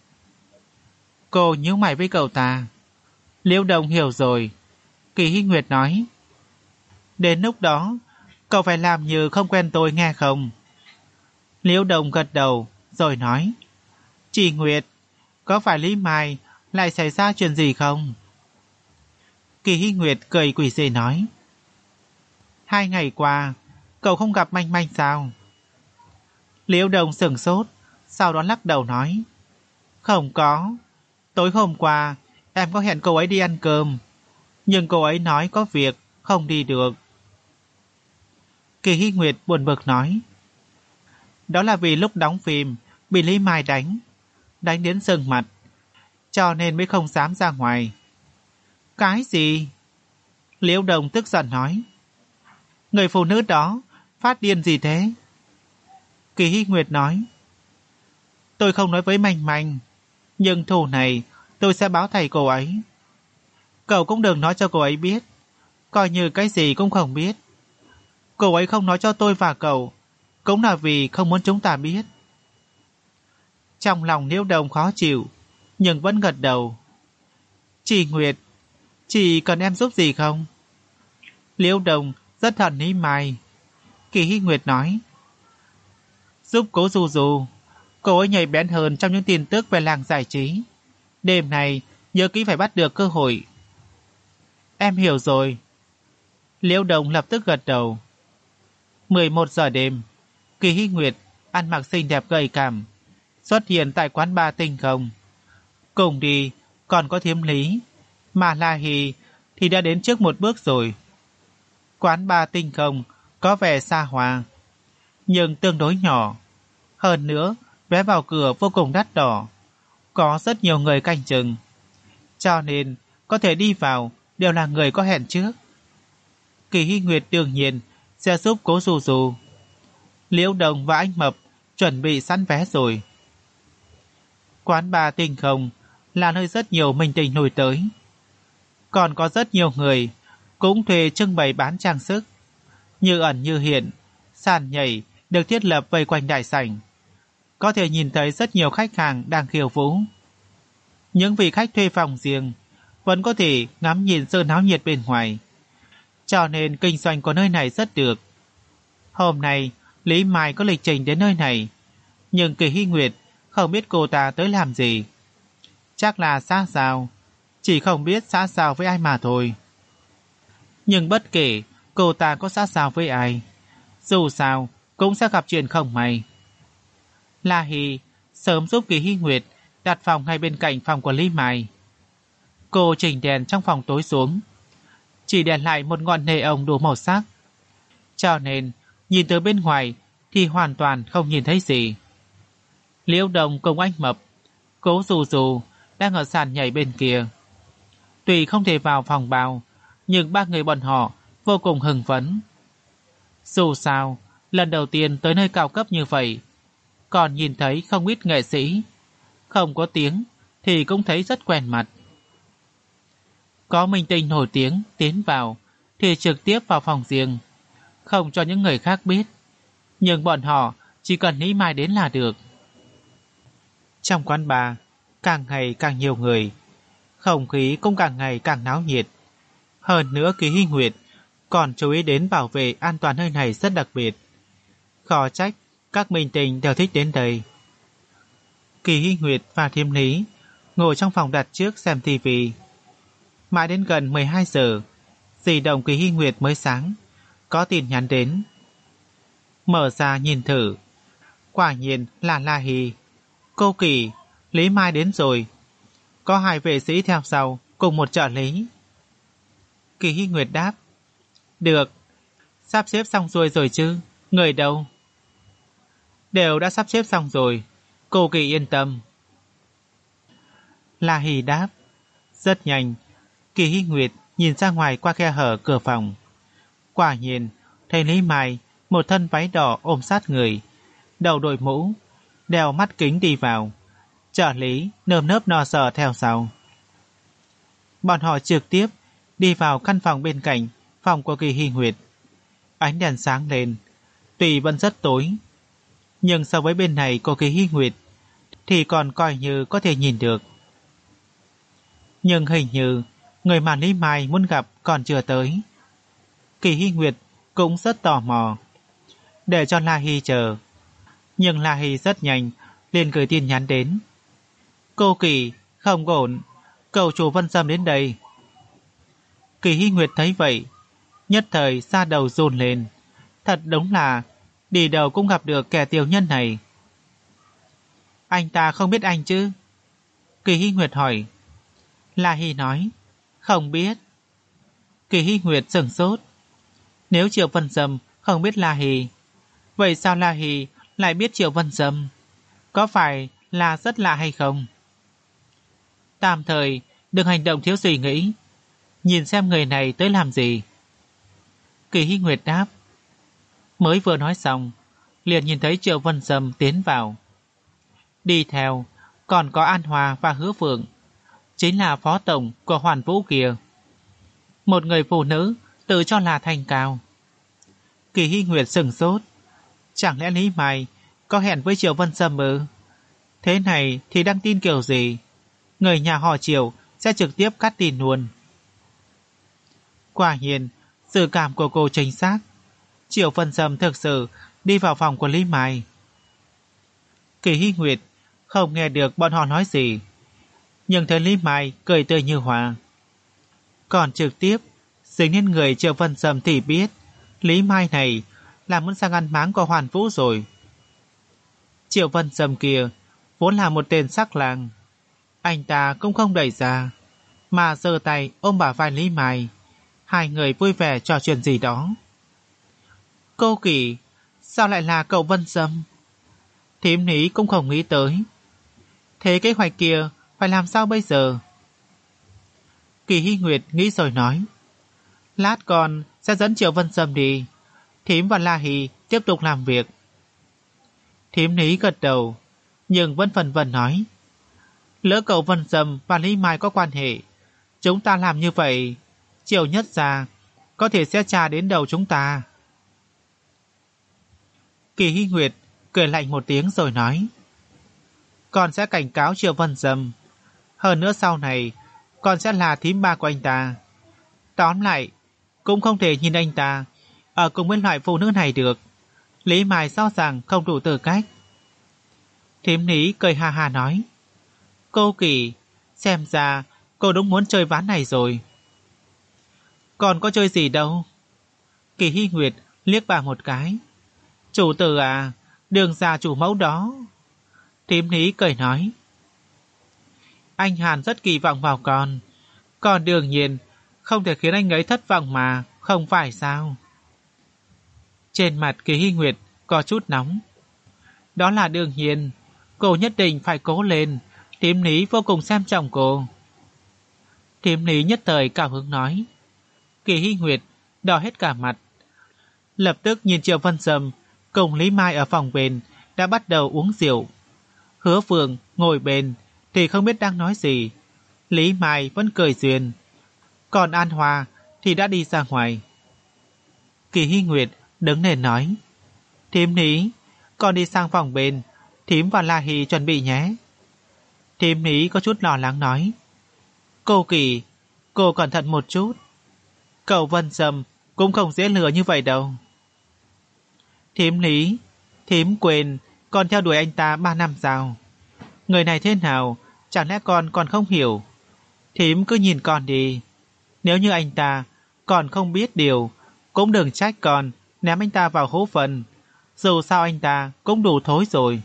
Cô nhíu mày với cậu ta. Liễu Đồng hiểu rồi. Kỳ Hy Nguyệt nói: Đến lúc đó cậu phải làm như không quen tôi nghe không? Liễu Đồng gật đầu rồi nói: Chị Nguyệt, có phải Lý Mai lại xảy ra chuyện gì không? Kỳ Hy Nguyệt cười quỷ dị nói: Hai ngày qua cậu không gặp Manh Manh sao? Liễu Đồng sửng sốt, sau đó lắc đầu nói: Không có. Tối hôm qua em có hẹn cô ấy đi ăn cơm, nhưng cô ấy nói có việc không đi được. Kỳ Hy Nguyệt buồn bực nói: Đó là vì lúc đóng phim bị Lý Mai đánh, đánh đến sưng mặt, cho nên mới không dám ra ngoài. Cái gì? Liễu Đồng tức giận nói: Người phụ nữ đó phát điên gì thế? Kỳ Hy Nguyệt nói: Tôi không nói với Manh Manh, nhưng thù này tôi sẽ báo thầy cô ấy. Cậu cũng đừng nói cho cô ấy biết, coi như cái gì cũng không biết. Cô ấy không nói cho tôi và cậu cũng là vì không muốn chúng ta biết. Trong lòng Liễu Đồng khó chịu, nhưng vẫn gật đầu. Chị Nguyệt, chị cần em giúp gì không? Liễu Đồng rất hận Lý Mai. Kỳ Hy Nguyệt nói: Giúp Cố Du Du. Cô ấy nhạy bén hơn trong những tin tức về làng giải trí. Đêm này nhớ kỹ phải bắt được cơ hội. Em hiểu rồi. Liễu Đồng lập tức gật đầu. mười một giờ đêm, Kỳ Hy Nguyệt ăn mặc xinh đẹp gợi cảm xuất hiện tại quán bar Tinh Không. Cùng đi còn có Thiếm Lý, mà La Hì thì đã đến trước một bước rồi. Quán bar Tinh Không có vẻ xa hoa, nhưng tương đối nhỏ. Hơn nữa, vé vào cửa vô cùng đắt đỏ, có rất nhiều người canh chừng, cho nên có thể đi vào đều là người có hẹn trước. Kỳ Hy Nguyệt đương nhiên sẽ giúp Cố Dù Dù. Liễu Đồng và anh Mập chuẩn bị sẵn vé rồi. Quán bar Tinh Không là nơi rất nhiều minh tinh nổi tới. Còn có rất nhiều người cũng thuê trưng bày bán trang sức. Như ẩn như hiện, sàn nhảy được thiết lập vây quanh đại sảnh. Có thể nhìn thấy rất nhiều khách hàng đang khiêu vũ. Những vị khách thuê phòng riêng vẫn có thể ngắm nhìn sự náo nhiệt bên ngoài. Cho nên kinh doanh của nơi này rất được. Hôm nay, Lý Mai có lịch trình đến nơi này. Nhưng Kỳ Hy Nguyệt không biết cô ta tới làm gì. Chắc là xã giao, chỉ không biết xã giao với ai mà thôi. Nhưng bất kể cô ta có xã giao với ai, dù sao cũng sẽ gặp chuyện không may. La Hì sớm giúp Kỳ Hy Nguyệt đặt phòng ngay bên cạnh phòng của Lý Mai. Cô chỉnh đèn trong phòng tối xuống, chỉ đèn lại một ngọn neon đủ màu sắc, cho nên nhìn từ bên ngoài thì hoàn toàn không nhìn thấy gì. Liễu Đồng cùng anh Mập, Cố Dù Dù đang ở sàn nhảy bên kia. Tuy không thể vào phòng bao, nhưng ba người bọn họ vô cùng hưng phấn. Dù sao, lần đầu tiên tới nơi cao cấp như vậy, còn nhìn thấy không ít nghệ sĩ, không có tiếng thì cũng thấy rất quen mặt. Có minh tinh nổi tiếng tiến vào thì trực tiếp vào phòng riêng, không cho những người khác biết, nhưng bọn họ chỉ cần Lý Mai đến là được. Trong quán bar càng ngày càng nhiều người, không khí cũng càng ngày càng náo nhiệt. Hơn nữa Kỳ Hy Nguyệt còn chú ý đến bảo vệ an toàn nơi này rất đặc biệt. Khó trách các minh tinh đều thích đến đây. Kỳ Hy Nguyệt và Thiêm Lý ngồi trong phòng đặt trước xem tivi. Mãi đến gần mười hai giờ, di động Kỳ Hy Nguyệt mới sáng, có tin nhắn đến. Mở ra nhìn thử, quả nhiên là La Hì. Cô Kỳ, Lý Mai đến rồi. Có hai vệ sĩ theo sau cùng một trợ lý. Kỳ Hy Nguyệt đáp, được. Sắp xếp xong xuôi rồi chứ? Người đâu? Đều đã sắp xếp xong rồi, cô Kỳ yên tâm. La Hì đáp. Rất nhanh, Kỳ Hy Nguyệt nhìn ra ngoài qua khe hở cửa phòng. Quả nhiên thấy Lý Mai một thân váy đỏ ôm sát người, đầu đội mũ, đeo mắt kính đi vào. Trợ lý nơm nớp no sợ theo sau. Bọn họ trực tiếp đi vào căn phòng bên cạnh phòng của Kỳ Hy Nguyệt. Ánh đèn sáng lên, tuy vẫn rất tối, nhưng so với bên này của Kỳ Hy Nguyệt thì còn coi như có thể nhìn được. Nhưng hình như người mà Lý Mai muốn gặp còn chưa tới. Kỳ Hy Nguyệt cũng rất tò mò, để cho La Hì chờ. Nhưng La Hì rất nhanh liền gửi tin nhắn đến. Cô Kỳ, không ổn, cầu chủ Vân Sâm đến đây. Kỳ Hy Nguyệt thấy vậy, nhất thời da đầu run lên. Thật đúng là đi đâu cũng gặp được kẻ tiểu nhân này. Anh ta không biết anh chứ? Kỳ Hy Nguyệt hỏi. La Hì nói, không biết. Kỳ Hy Nguyệt sửng sốt. Nếu Triệu Vân Sâm không biết La Hì, vậy sao La Hì lại biết Triệu Vân Sâm? Có phải là rất lạ hay không? Tạm thời đừng hành động thiếu suy nghĩ, nhìn xem người này tới làm gì. Kỳ Hy Nguyệt đáp. Mới vừa nói xong, liền nhìn thấy Triệu Vân Sâm tiến vào. Đi theo còn có An Hòa và Hứa Phượng, chính là phó tổng của Hoàn Vũ kia. Một người phụ nữ tự cho là thanh cao. Kỳ Hy Nguyệt sửng sốt. Chẳng lẽ Lý Mai có hẹn với Triệu Vân Sâm ư? Thế này thì đăng tin kiểu gì? Người nhà họ Triệu sẽ trực tiếp cắt tin luôn. Quả nhiên, dự cảm của cô chính xác. Triệu Vân Sâm thực sự đi vào phòng của Lý Mai. Kỳ Hy Nguyệt không nghe được bọn họ nói gì, nhưng thấy Lý Mai cười tươi như hoa. Còn trực tiếp dính lên người Triệu Vân Sâm thì biết Lý Mai này là muốn sang ăn máng của Hoàn Vũ rồi. Triệu Vân Sâm kia vốn là một tên sắc lang, anh ta cũng không đẩy ra, mà giơ tay ôm bả vai Lý Mai. Hai người vui vẻ trò chuyện gì đó. Cô Kỳ, sao lại là cậu Vân Sâm? Thím Lý cũng không nghĩ tới. Thế kế hoạch kia phải làm sao bây giờ? Kỳ Hy Nguyệt nghĩ rồi nói, lát con sẽ dẫn Triệu Vân Sâm đi, Thím và La Hì tiếp tục làm việc. Thím Lý gật đầu, nhưng vẫn phần vần nói, lỡ cậu Vân Dâm và Lý Mai có quan hệ, chúng ta làm như vậy, Triệu Nhất Gia có thể sẽ tra đến đầu chúng ta. Kỳ Hy Nguyệt cười lạnh một tiếng rồi nói, con sẽ cảnh cáo Triệu Vân Dâm. Hơn nữa sau này con sẽ là thím ba của anh ta. Tóm lại, cũng không thể nhìn anh ta ở cùng với loại phụ nữ này được. Lý Mai rõ ràng không đủ tư cách. Thím Lý cười ha ha nói, cô Kỳ, xem ra cô đúng muốn chơi ván này rồi. Còn có chơi gì đâu. Kỳ Hy Nguyệt liếc bà một cái. Chủ tử à, đường già chủ mẫu đó. Thím Lý cười nói, anh Hàn rất kỳ vọng vào con, còn đương nhiên không thể khiến anh ấy thất vọng mà, không phải sao? Trên mặt Kỳ Hy Nguyệt có chút nóng. Đó là đương nhiên, cô nhất định phải cố lên, thím Lý vô cùng xem trọng cô. Thím Lý nhất thời cao hứng nói. Kỳ Hy Nguyệt đỏ hết cả mặt, lập tức nhìn Triệu Vân Dâm cùng Lý Mai ở phòng bên đã bắt đầu uống rượu. Hứa Phượng ngồi bên thì không biết đang nói gì. Lý Mai vẫn cười duyên, còn An Hoa thì đã đi ra ngoài. Kỳ Hy Nguyệt đứng lên nói, thím Lý, con đi sang phòng bên, thím và La Hì chuẩn bị nhé. Thím Lý có chút lo lắng nói, cô Kỳ, cô cẩn thận một chút, cậu Vân Dâm cũng không dễ lừa như vậy đâu. Thím Lý, thím quên con theo đuổi anh ta ba năm sao? Người này thế nào, chẳng lẽ con còn không hiểu? Thím cứ nhìn con đi, nếu như anh ta còn không biết điều, cũng đừng trách con ném anh ta vào hố phân, dù sao anh ta cũng đủ thối rồi.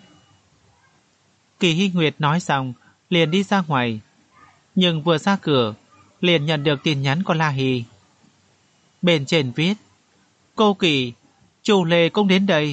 Kỳ Hy Nguyệt nói xong liền đi ra ngoài, nhưng vừa ra cửa liền nhận được tin nhắn của La Hì. Bên trên viết, cô Kỳ, Chu Lê cũng đến đây.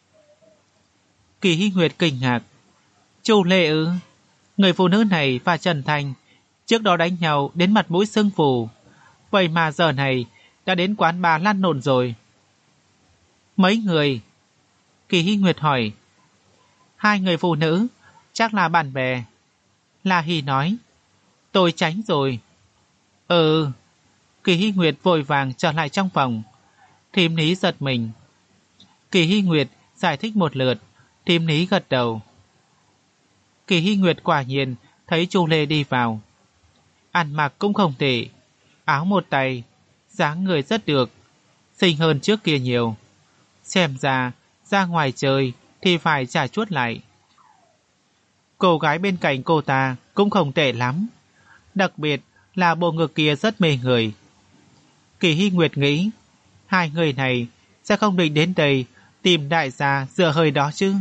Kỳ Hy Nguyệt kinh ngạc, Chu Lê ư? Người phụ nữ này và Trần Thành trước đó đánh nhau đến mặt mũi sưng phù, vậy mà giờ này đã đến quán bà lăn lộn rồi. Mấy người? Kỳ Hy Nguyệt hỏi. Hai người phụ nữ, chắc là bạn bè. La Hì nói, tôi tránh rồi. Ừ. Kỳ Hy Nguyệt vội vàng trở lại trong phòng. Thím Lý giật mình. Kỳ Hy Nguyệt giải thích một lượt, thím Lý gật đầu. Kỳ Hy Nguyệt quả nhiên thấy Chu Lê đi vào. Ăn mặc cũng không tệ, áo một tay, dáng người rất được, xinh hơn trước kia nhiều. Xem ra ra ngoài chơi thì phải trả chuốt lại. Cô gái bên cạnh cô ta cũng không tệ lắm, đặc biệt là bộ ngực kia rất mê người. Kỳ Hy Nguyệt nghĩ, hai người này sẽ không định đến đây tìm đại gia dựa hơi đó chứ.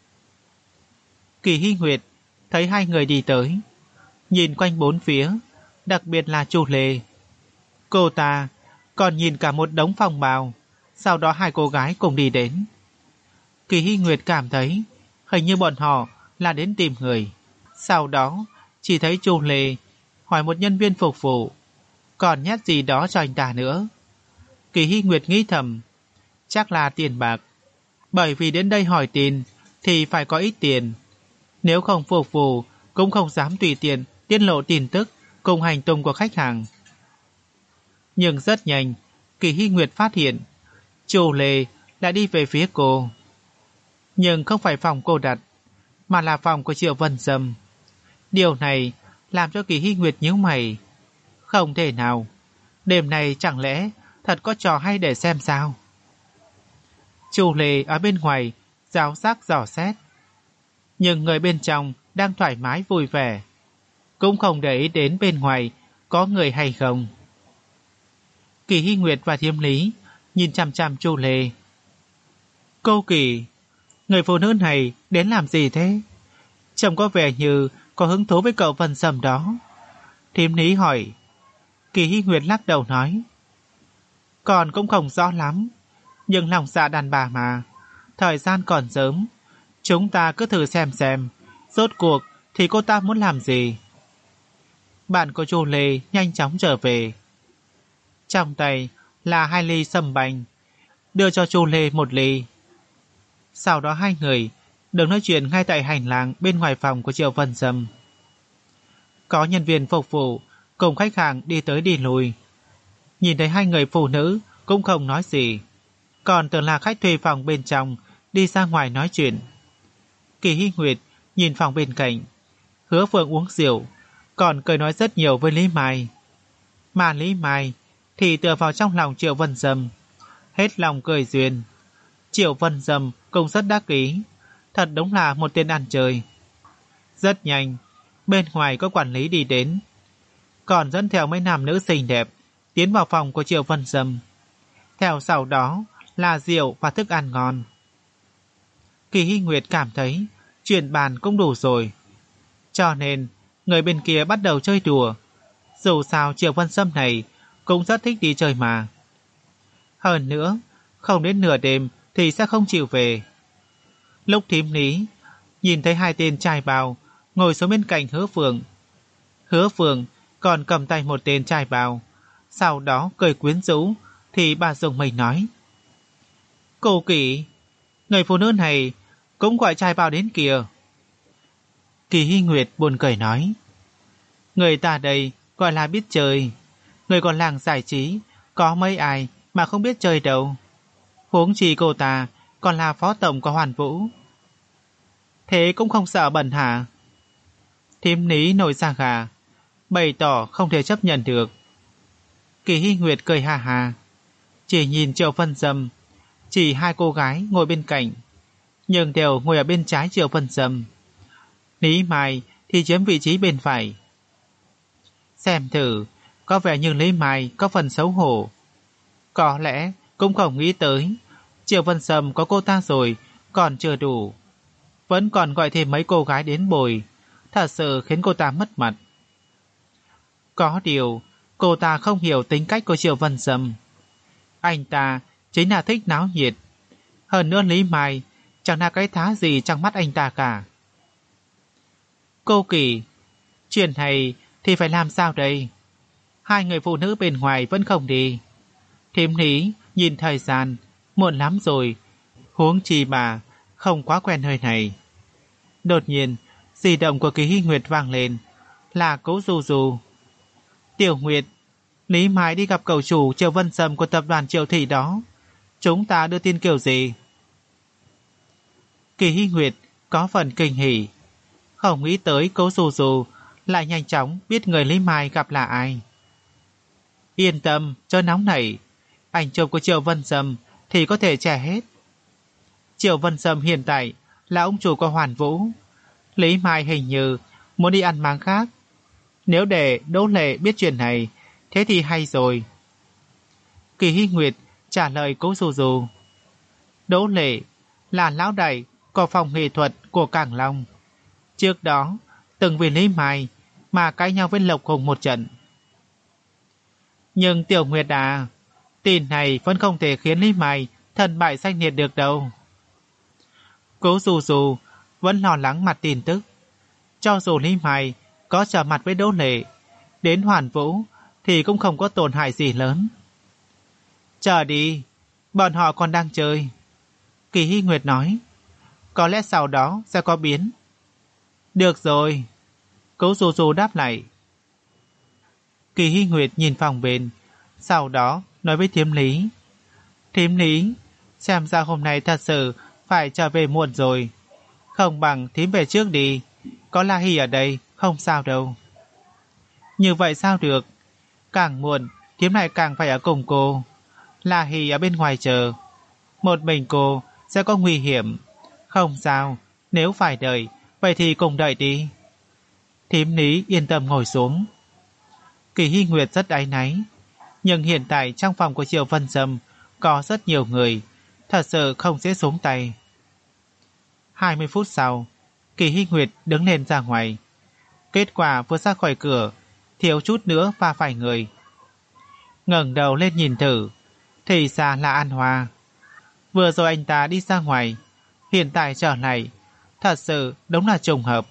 Kỳ Hy Nguyệt thấy hai người đi tới, nhìn quanh bốn phía, đặc biệt là Chu Lê. Cô ta còn nhìn cả một đống phòng bào, sau đó hai cô gái cùng đi đến. Kỳ Hy Nguyệt cảm thấy hình như bọn họ là đến tìm người. Sau đó chỉ thấy Chu Lê hỏi một nhân viên phục vụ còn nhét gì đó cho anh ta nữa. Kỳ Hy Nguyệt nghĩ thầm, chắc là tiền bạc, bởi vì đến đây hỏi tiền thì phải có ít tiền, nếu không phục vụ cũng không dám tùy tiện tiết lộ tin tức cùng hành tung của khách hàng. Nhưng rất nhanh, Kỳ Hy Nguyệt phát hiện Chu Lê đã đi về phía cô, nhưng không phải phòng cô đặt, mà là phòng của Triệu Vân Dâm. Điều này làm cho Kỳ Hy Nguyệt nhíu mày. Không thể nào, đêm nay chẳng lẽ thật có trò hay để xem sao? Chu Lê ở bên ngoài giáo giác dò xét, nhưng người bên trong đang thoải mái vui vẻ, cũng không để ý đến bên ngoài có người hay không. Kỳ Hy Nguyệt và Thiêm Lý nhìn chằm chằm Chu Lê. Cô Kỳ, người phụ nữ này đến làm gì thế? Trông có vẻ như có hứng thú với cậu Vân Dâm đó. Thiêm Lý hỏi. Kỳ Hy Nguyệt lắc đầu nói, còn cũng không rõ lắm, nhưng lòng dạ đàn bà mà, thời gian còn sớm, chúng ta cứ thử xem xem rốt cuộc thì cô ta muốn làm gì. Bạn của Chu Lê nhanh chóng trở về, trong tay là hai ly sâm banh, đưa cho Chu Lê một ly. Sau đó hai người đứng nói chuyện ngay tại hành lang bên ngoài phòng của Triệu Vân Dâm. Có nhân viên phục vụ cùng khách hàng đi tới đi lui. Nhìn thấy hai người phụ nữ cũng không nói gì, còn tưởng là khách thuê phòng bên trong đi ra ngoài nói chuyện. Kỳ Hy Nguyệt nhìn phòng bên cạnh, Hứa Phượng uống rượu, còn cười nói rất nhiều với Lý Mai. Mà Lý Mai thì tựa vào trong lòng Triệu Vân Dâm, hết lòng cười duyên. Triệu Vân Dâm cũng rất đắc ý, thật đúng là một tên ăn chơi. Rất nhanh, bên ngoài có quản lý đi đến, còn dẫn theo mấy nam nữ xinh đẹp tiến vào phòng của Triệu Vân Dâm. Theo sau đó là rượu và thức ăn ngon. Kỳ Hy Nguyệt cảm thấy chuyện bàn cũng đủ rồi, cho nên người bên kia bắt đầu chơi đùa. Dù sao Triệu Vân Dâm này cũng rất thích đi chơi mà. Hơn nữa, không đến nửa đêm thì sẽ không chịu về. Lúc thím Lý nhìn thấy hai tên trai bao ngồi xuống bên cạnh Hứa Phượng, Hứa Phượng còn cầm tay một tên trai bao, sau đó cười quyến rũ, thì bà dùng mình nói: Cô Kỳ, người phụ nữ này cũng gọi trai bao đến kìa. Kỳ Hy Nguyệt buồn cười nói: Người ta đây gọi là biết chơi, người còn làng giải trí có mấy ai mà không biết chơi đâu. Huống chi cô ta còn là phó tổng của Hoàn Vũ. Thế cũng không sợ bẩn hả? Thím Lý nổi da gà, bày tỏ không thể chấp nhận được. Kỳ Hy Nguyệt cười hà hà, chỉ nhìn Triệu Vân Dâm. Chỉ hai cô gái ngồi bên cạnh, nhưng đều ngồi ở bên trái Triệu Vân Dâm. Lý Mai thì chiếm vị trí bên phải. Xem thử, có vẻ như Lý Mai có phần xấu hổ. Có lẽ cũng không nghĩ tới Triệu Vân Dâm có cô ta rồi còn chưa đủ, vẫn còn gọi thêm mấy cô gái đến bồi, thật sự khiến cô ta mất mặt. Có điều cô ta không hiểu tính cách của Triệu Vân Dâm. Anh ta chính là thích náo nhiệt. Hơn nữa Lý Mai chẳng là cái thá gì trong mắt anh ta cả. Cô Kỳ, chuyện này thì phải làm sao đây? Hai người phụ nữ bên ngoài vẫn không đi. Thím Lý nhìn thời gian, muộn lắm rồi, huống chi bà không quá quen nơi này. Đột nhiên, di động của Kỳ Hy Nguyệt vang lên, là Cố Du Du. Tiểu Nguyệt, Lý Mai đi gặp cậu chủ Triệu Vân Dâm của tập đoàn Triệu Thị đó. Chúng ta đưa tin kiểu gì? Kỳ Hy Nguyệt có phần kinh hỉ, không nghĩ tới Cố Du Du lại nhanh chóng biết người Lý Mai gặp là ai. Yên tâm, chớ nóng nảy, ảnh chụp của Triệu Vân Dâm thì có thể che hết. Triệu Vân Dâm hiện tại là ông chủ của Hoàn Vũ. Lý Mai hình như muốn đi ăn máng khác. Nếu để Đỗ Lệ biết chuyện này, thế thì hay rồi. Kỳ Hy Nguyệt trả lời Cố Du Du. Đỗ Lệ là lão đại của phòng nghệ thuật của Cảng Long. Trước đó từng vì Lý Mai mà cãi nhau với Lộc Hùng một trận. Nhưng Tiểu Nguyệt à, tin này vẫn không thể khiến Lý Mai thân bại danh liệt được đâu. Cố Du Du vẫn lo lắng mặt tin tức. Cho dù Lý Mai có trở mặt với Đỗ Lệ, đến Hoàn Vũ thì cũng không có tổn hại gì lớn. Chờ đi, bọn họ còn đang chơi. Kỳ Hy Nguyệt nói, có lẽ sau đó sẽ có biến. Được rồi, Cố Du Du đáp lại. Kỳ Hy Nguyệt nhìn phòng bên, sau đó nói với Thiếm Lý. Thiếm Lý, xem ra hôm nay thật sự phải trở về muộn rồi. Không bằng thím về trước đi, có La Hy ở đây, không sao đâu. Như vậy sao được, càng muộn thím lại càng phải ở cùng cô. La Hy ở bên ngoài chờ, một mình cô sẽ có nguy hiểm. Không sao, nếu phải đợi, vậy thì cùng đợi đi. Thím Lý yên tâm ngồi xuống. Kỳ Hy Nguyệt rất áy náy, nhưng hiện tại trong phòng của Triệu Vân Dâm có rất nhiều người, thật sự không dễ xuống tay. Hai mươi phút sau, Kỳ Hy Nguyệt đứng lên ra ngoài. Kết quả vừa ra khỏi cửa, thiếu chút nữa va phải người. Ngẩng đầu lên nhìn thử, thì ra là An Hoa. Vừa rồi anh ta đi ra ngoài, hiện tại trở lại, thật sự đúng là trùng hợp.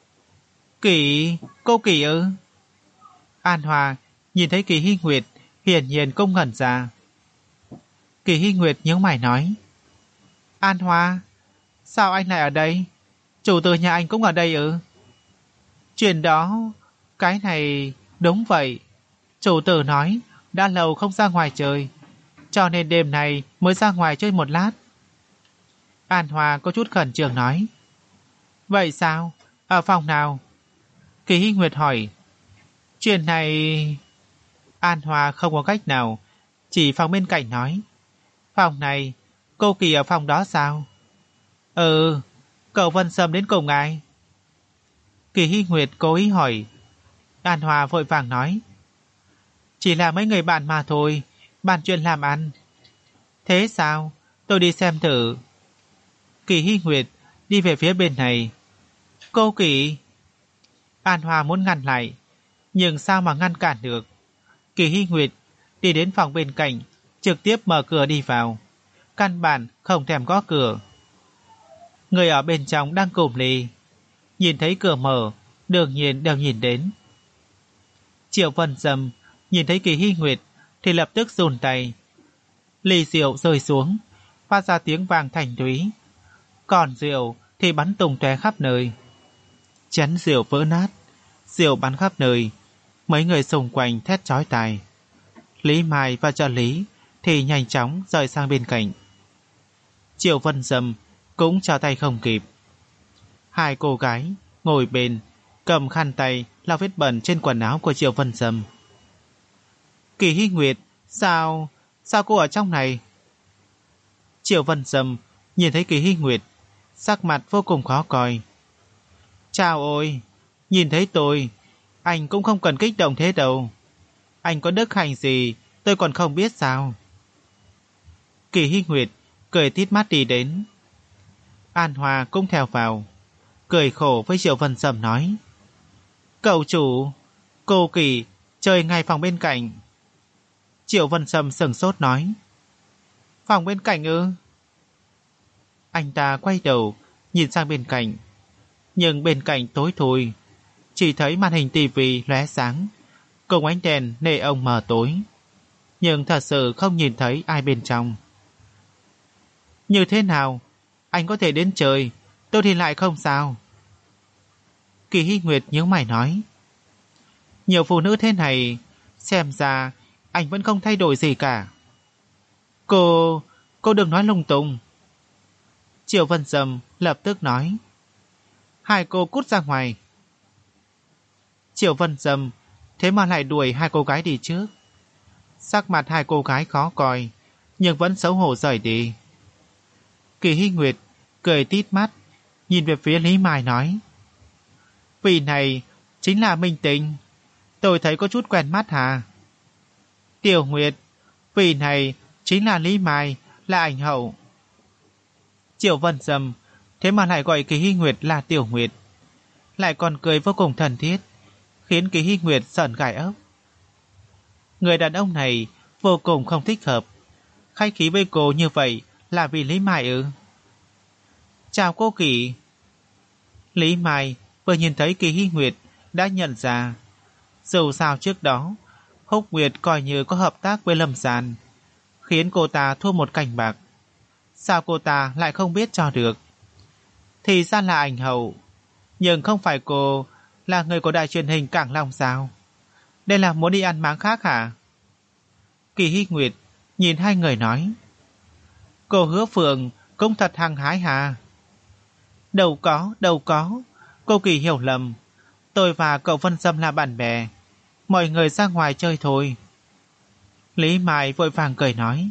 Kỳ, cô Kỳ ư? An Hoa nhìn thấy Kỳ Hy Nguyệt hiển nhiên cũng ngẩn ra. Kỳ Hy Nguyệt nhíu mày nói. An Hoa, sao anh lại ở đây? Chủ tử nhà anh cũng ở đây ư? Chuyện đó, cái này, đúng vậy. Chủ tử nói, đã lâu không ra ngoài chơi, cho nên đêm này mới ra ngoài chơi một lát. An Hoa có chút khẩn trương nói. Vậy sao? Ở phòng nào? Kỳ Hy Nguyệt hỏi. Chuyện này... An Hoa không có cách nào, chỉ phòng bên cạnh nói. Phòng này, cô Kỳ ở phòng đó sao? Ừ, cậu Vân Sâm đến cùng ai? Kỳ Hy Nguyệt cố ý hỏi. An Hoa vội vàng nói. Chỉ là mấy người bạn mà thôi, bàn chuyện làm ăn. Thế sao? Tôi đi xem thử. Kỳ Hy Nguyệt đi về phía bên này. Cô Kỳ... An Hoa muốn ngăn lại, nhưng sao mà ngăn cản được. Kỳ Hy Nguyệt đi đến phòng bên cạnh, trực tiếp mở cửa đi vào. Căn bản không thèm gõ cửa. Người ở bên trong đang cụm ly, nhìn thấy cửa mở, đương nhiên đều nhìn đến. Triệu Vân Sâm nhìn thấy Kỳ Hy Nguyệt thì lập tức run tay. Ly rượu rơi xuống, phát ra tiếng vang thành thúy. Còn rượu thì bắn tung tóe khắp nơi. Chén rượu vỡ nát, rượu bắn khắp nơi. Mấy người xung quanh thét chói tai. Lý Mai và trợ lý thì nhanh chóng rời sang bên cạnh. Triệu Vân Sâm cũng trở tay không kịp. Hai cô gái ngồi bên, cầm khăn tay lau vết bẩn trên quần áo của Triệu Vân Sâm. Kỳ Hy Nguyệt, sao, sao cô ở trong này? Triệu Vân Sâm nhìn thấy Kỳ Hy Nguyệt, sắc mặt vô cùng khó coi. Chào ôi, nhìn thấy tôi, anh cũng không cần kích động thế đâu. Anh có đức hạnh gì, tôi còn không biết sao. Kỳ Hy Nguyệt cười tít mắt đi đến. An Hoa cũng theo vào, cười khổ với Triệu Vân Sâm nói. Cậu chủ, cô Kỳ chơi ngay phòng bên cạnh. Triệu Vân Sâm sửng sốt nói. Phòng bên cạnh ư? Anh ta quay đầu nhìn sang bên cạnh, nhưng bên cạnh tối thui, chỉ thấy màn hình tivi lóe sáng cùng ánh đèn nê ông mờ tối, nhưng thật sự không nhìn thấy ai bên trong. Như thế nào? Anh có thể đến chơi, tôi thì lại không sao. Kỳ Hy Nguyệt nhíu mày nói. Nhiều phụ nữ thế này, xem ra anh vẫn không thay đổi gì cả. Cô, cô đừng nói lung tung. Triệu Vân Sâm lập tức nói. Hai cô cút ra ngoài. Triệu Vân Sâm thế mà lại đuổi hai cô gái đi trước. Sắc mặt hai cô gái khó coi, nhưng vẫn xấu hổ rời đi. Kỳ Hy Nguyệt cười tít mắt, nhìn về phía Lý Mai nói. Vị này chính là Minh Tình. Tôi thấy có chút quen mắt hả? Tiểu Nguyệt, vị này chính là Lý Mai, là ảnh hậu. Triệu Vân Sâm thế mà lại gọi Kỳ Hy Nguyệt là Tiểu Nguyệt, lại còn cười vô cùng thân thiết, khiến Kỳ Hy Nguyệt sởn gai ốc. Người đàn ông này vô cùng không thích hợp. Khách khí với cô như vậy là vì Lý Mai ư? Chào cô Kỳ. Lý Mai vừa nhìn thấy Kỳ Hy Nguyệt đã nhận ra, dù sao trước đó Húc Nguyệt coi như có hợp tác với Lâm Giàn, khiến cô ta thua một cành bạc. Sao cô ta lại không biết cho được? Thì ra là ảnh hậu, nhưng không phải cô là người của đài truyền hình Cảng Long sao? Đây là muốn đi ăn máng khác hả? Kỳ Hy Nguyệt nhìn hai người nói. Cô Hứa Phượng cũng thật hăng hái hả? Đâu có, đâu có. Cô Kỳ hiểu lầm. Tôi và cậu Vân Sâm là bạn bè. Mọi người ra ngoài chơi thôi. Lý Mai vội vàng cười nói.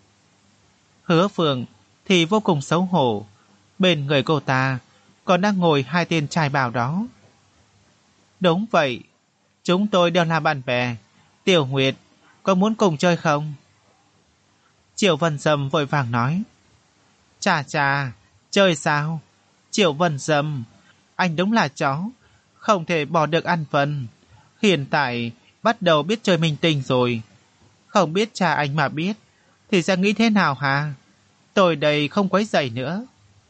Hứa Phượng thì vô cùng xấu hổ. Bên người cô ta còn đang ngồi hai tên trai bảo đó. Đúng vậy, chúng tôi đều là bạn bè. Tiểu Nguyệt, có muốn cùng chơi không? Triệu Vân Sâm vội vàng nói. Chà chà, chơi sao? Triệu Vân Sâm, anh đúng là chó, không thể bỏ được ăn phần. Hiện tại bắt đầu biết chơi minh tinh rồi. Không biết cha anh mà biết thì sẽ nghĩ thế nào hả? Tôi đây không quấy rầy nữa.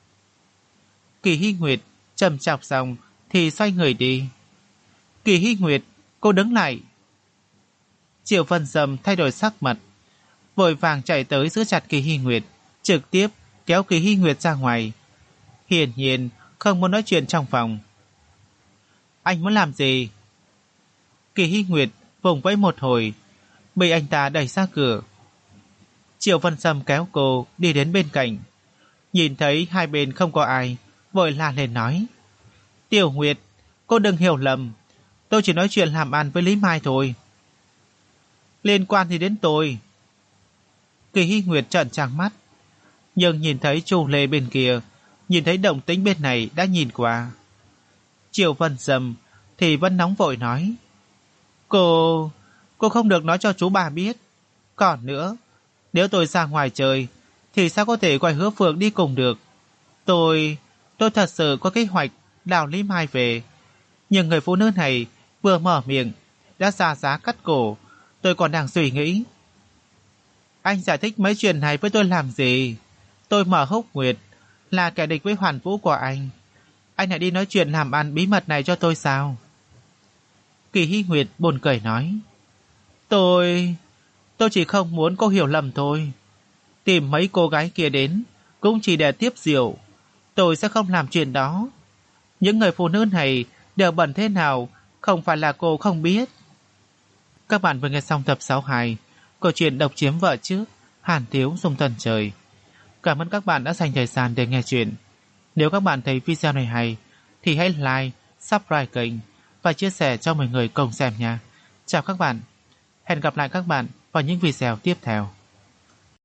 Kỳ Hy Nguyệt trầm chọc xong thì xoay người đi. Kỳ Hy Nguyệt, cô đứng lại. Triệu Vân Sâm thay đổi sắc mặt. vội vàng chạy tới giữ chặt Kỳ Hy Nguyệt, trực tiếp kéo Kỳ Hy Nguyệt ra ngoài. Hiển nhiên không muốn nói chuyện trong phòng. Anh muốn làm gì? Kỳ Hy Nguyệt vùng vẫy một hồi, bị anh ta đẩy ra cửa. Triệu Vân Sâm kéo cô đi đến bên cạnh, nhìn thấy hai bên không có ai, vội la lên nói: Tiểu Nguyệt, cô đừng hiểu lầm, tôi chỉ nói chuyện làm ăn với Lý Mai thôi. Liên quan thì đến tôi. Kỳ Hy Nguyệt trợn trắng mắt, nhưng nhìn thấy Chu Lê bên kia, nhìn thấy động tĩnh bên này đã nhìn qua. Triệu Vân Sâm thì vẫn nóng vội nói: Cô, cô không được nói cho chú bà biết. Còn nữa, nếu tôi ra ngoài chơi thì sao có thể gọi Hứa Phượng đi cùng được. Tôi, tôi thật sự có kế hoạch đào Lý Mai về, nhưng người phụ nữ này vừa mở miệng đã ra giá cắt cổ. Tôi còn đang suy nghĩ. Anh giải thích mấy chuyện này với tôi làm gì? Tôi Mở Húc Nguyệt là kẻ địch với Hoàn Vũ của anh. Anh hãy đi nói chuyện làm ăn bí mật này cho tôi sao? Kỳ Hy Nguyệt buồn cười nói: Tôi... tôi chỉ không muốn cô hiểu lầm thôi. Tìm mấy cô gái kia đến cũng chỉ để tiếp rượu. Tôi sẽ không làm chuyện đó. Những người phụ nữ này đều bẩn thế nào, không phải là cô không biết. Các bạn vừa nghe xong tập sáu mươi hai câu chuyện Độc Chiếm Vợ Trước, Hàn Thiếu Dung Thần Trời. Cảm ơn các bạn đã dành thời gian để nghe chuyện. Nếu các bạn thấy video này hay thì hãy like, subscribe kênh và chia sẻ cho mọi người cùng xem nha. Chào các bạn. Hẹn gặp lại các bạn vào những video tiếp theo.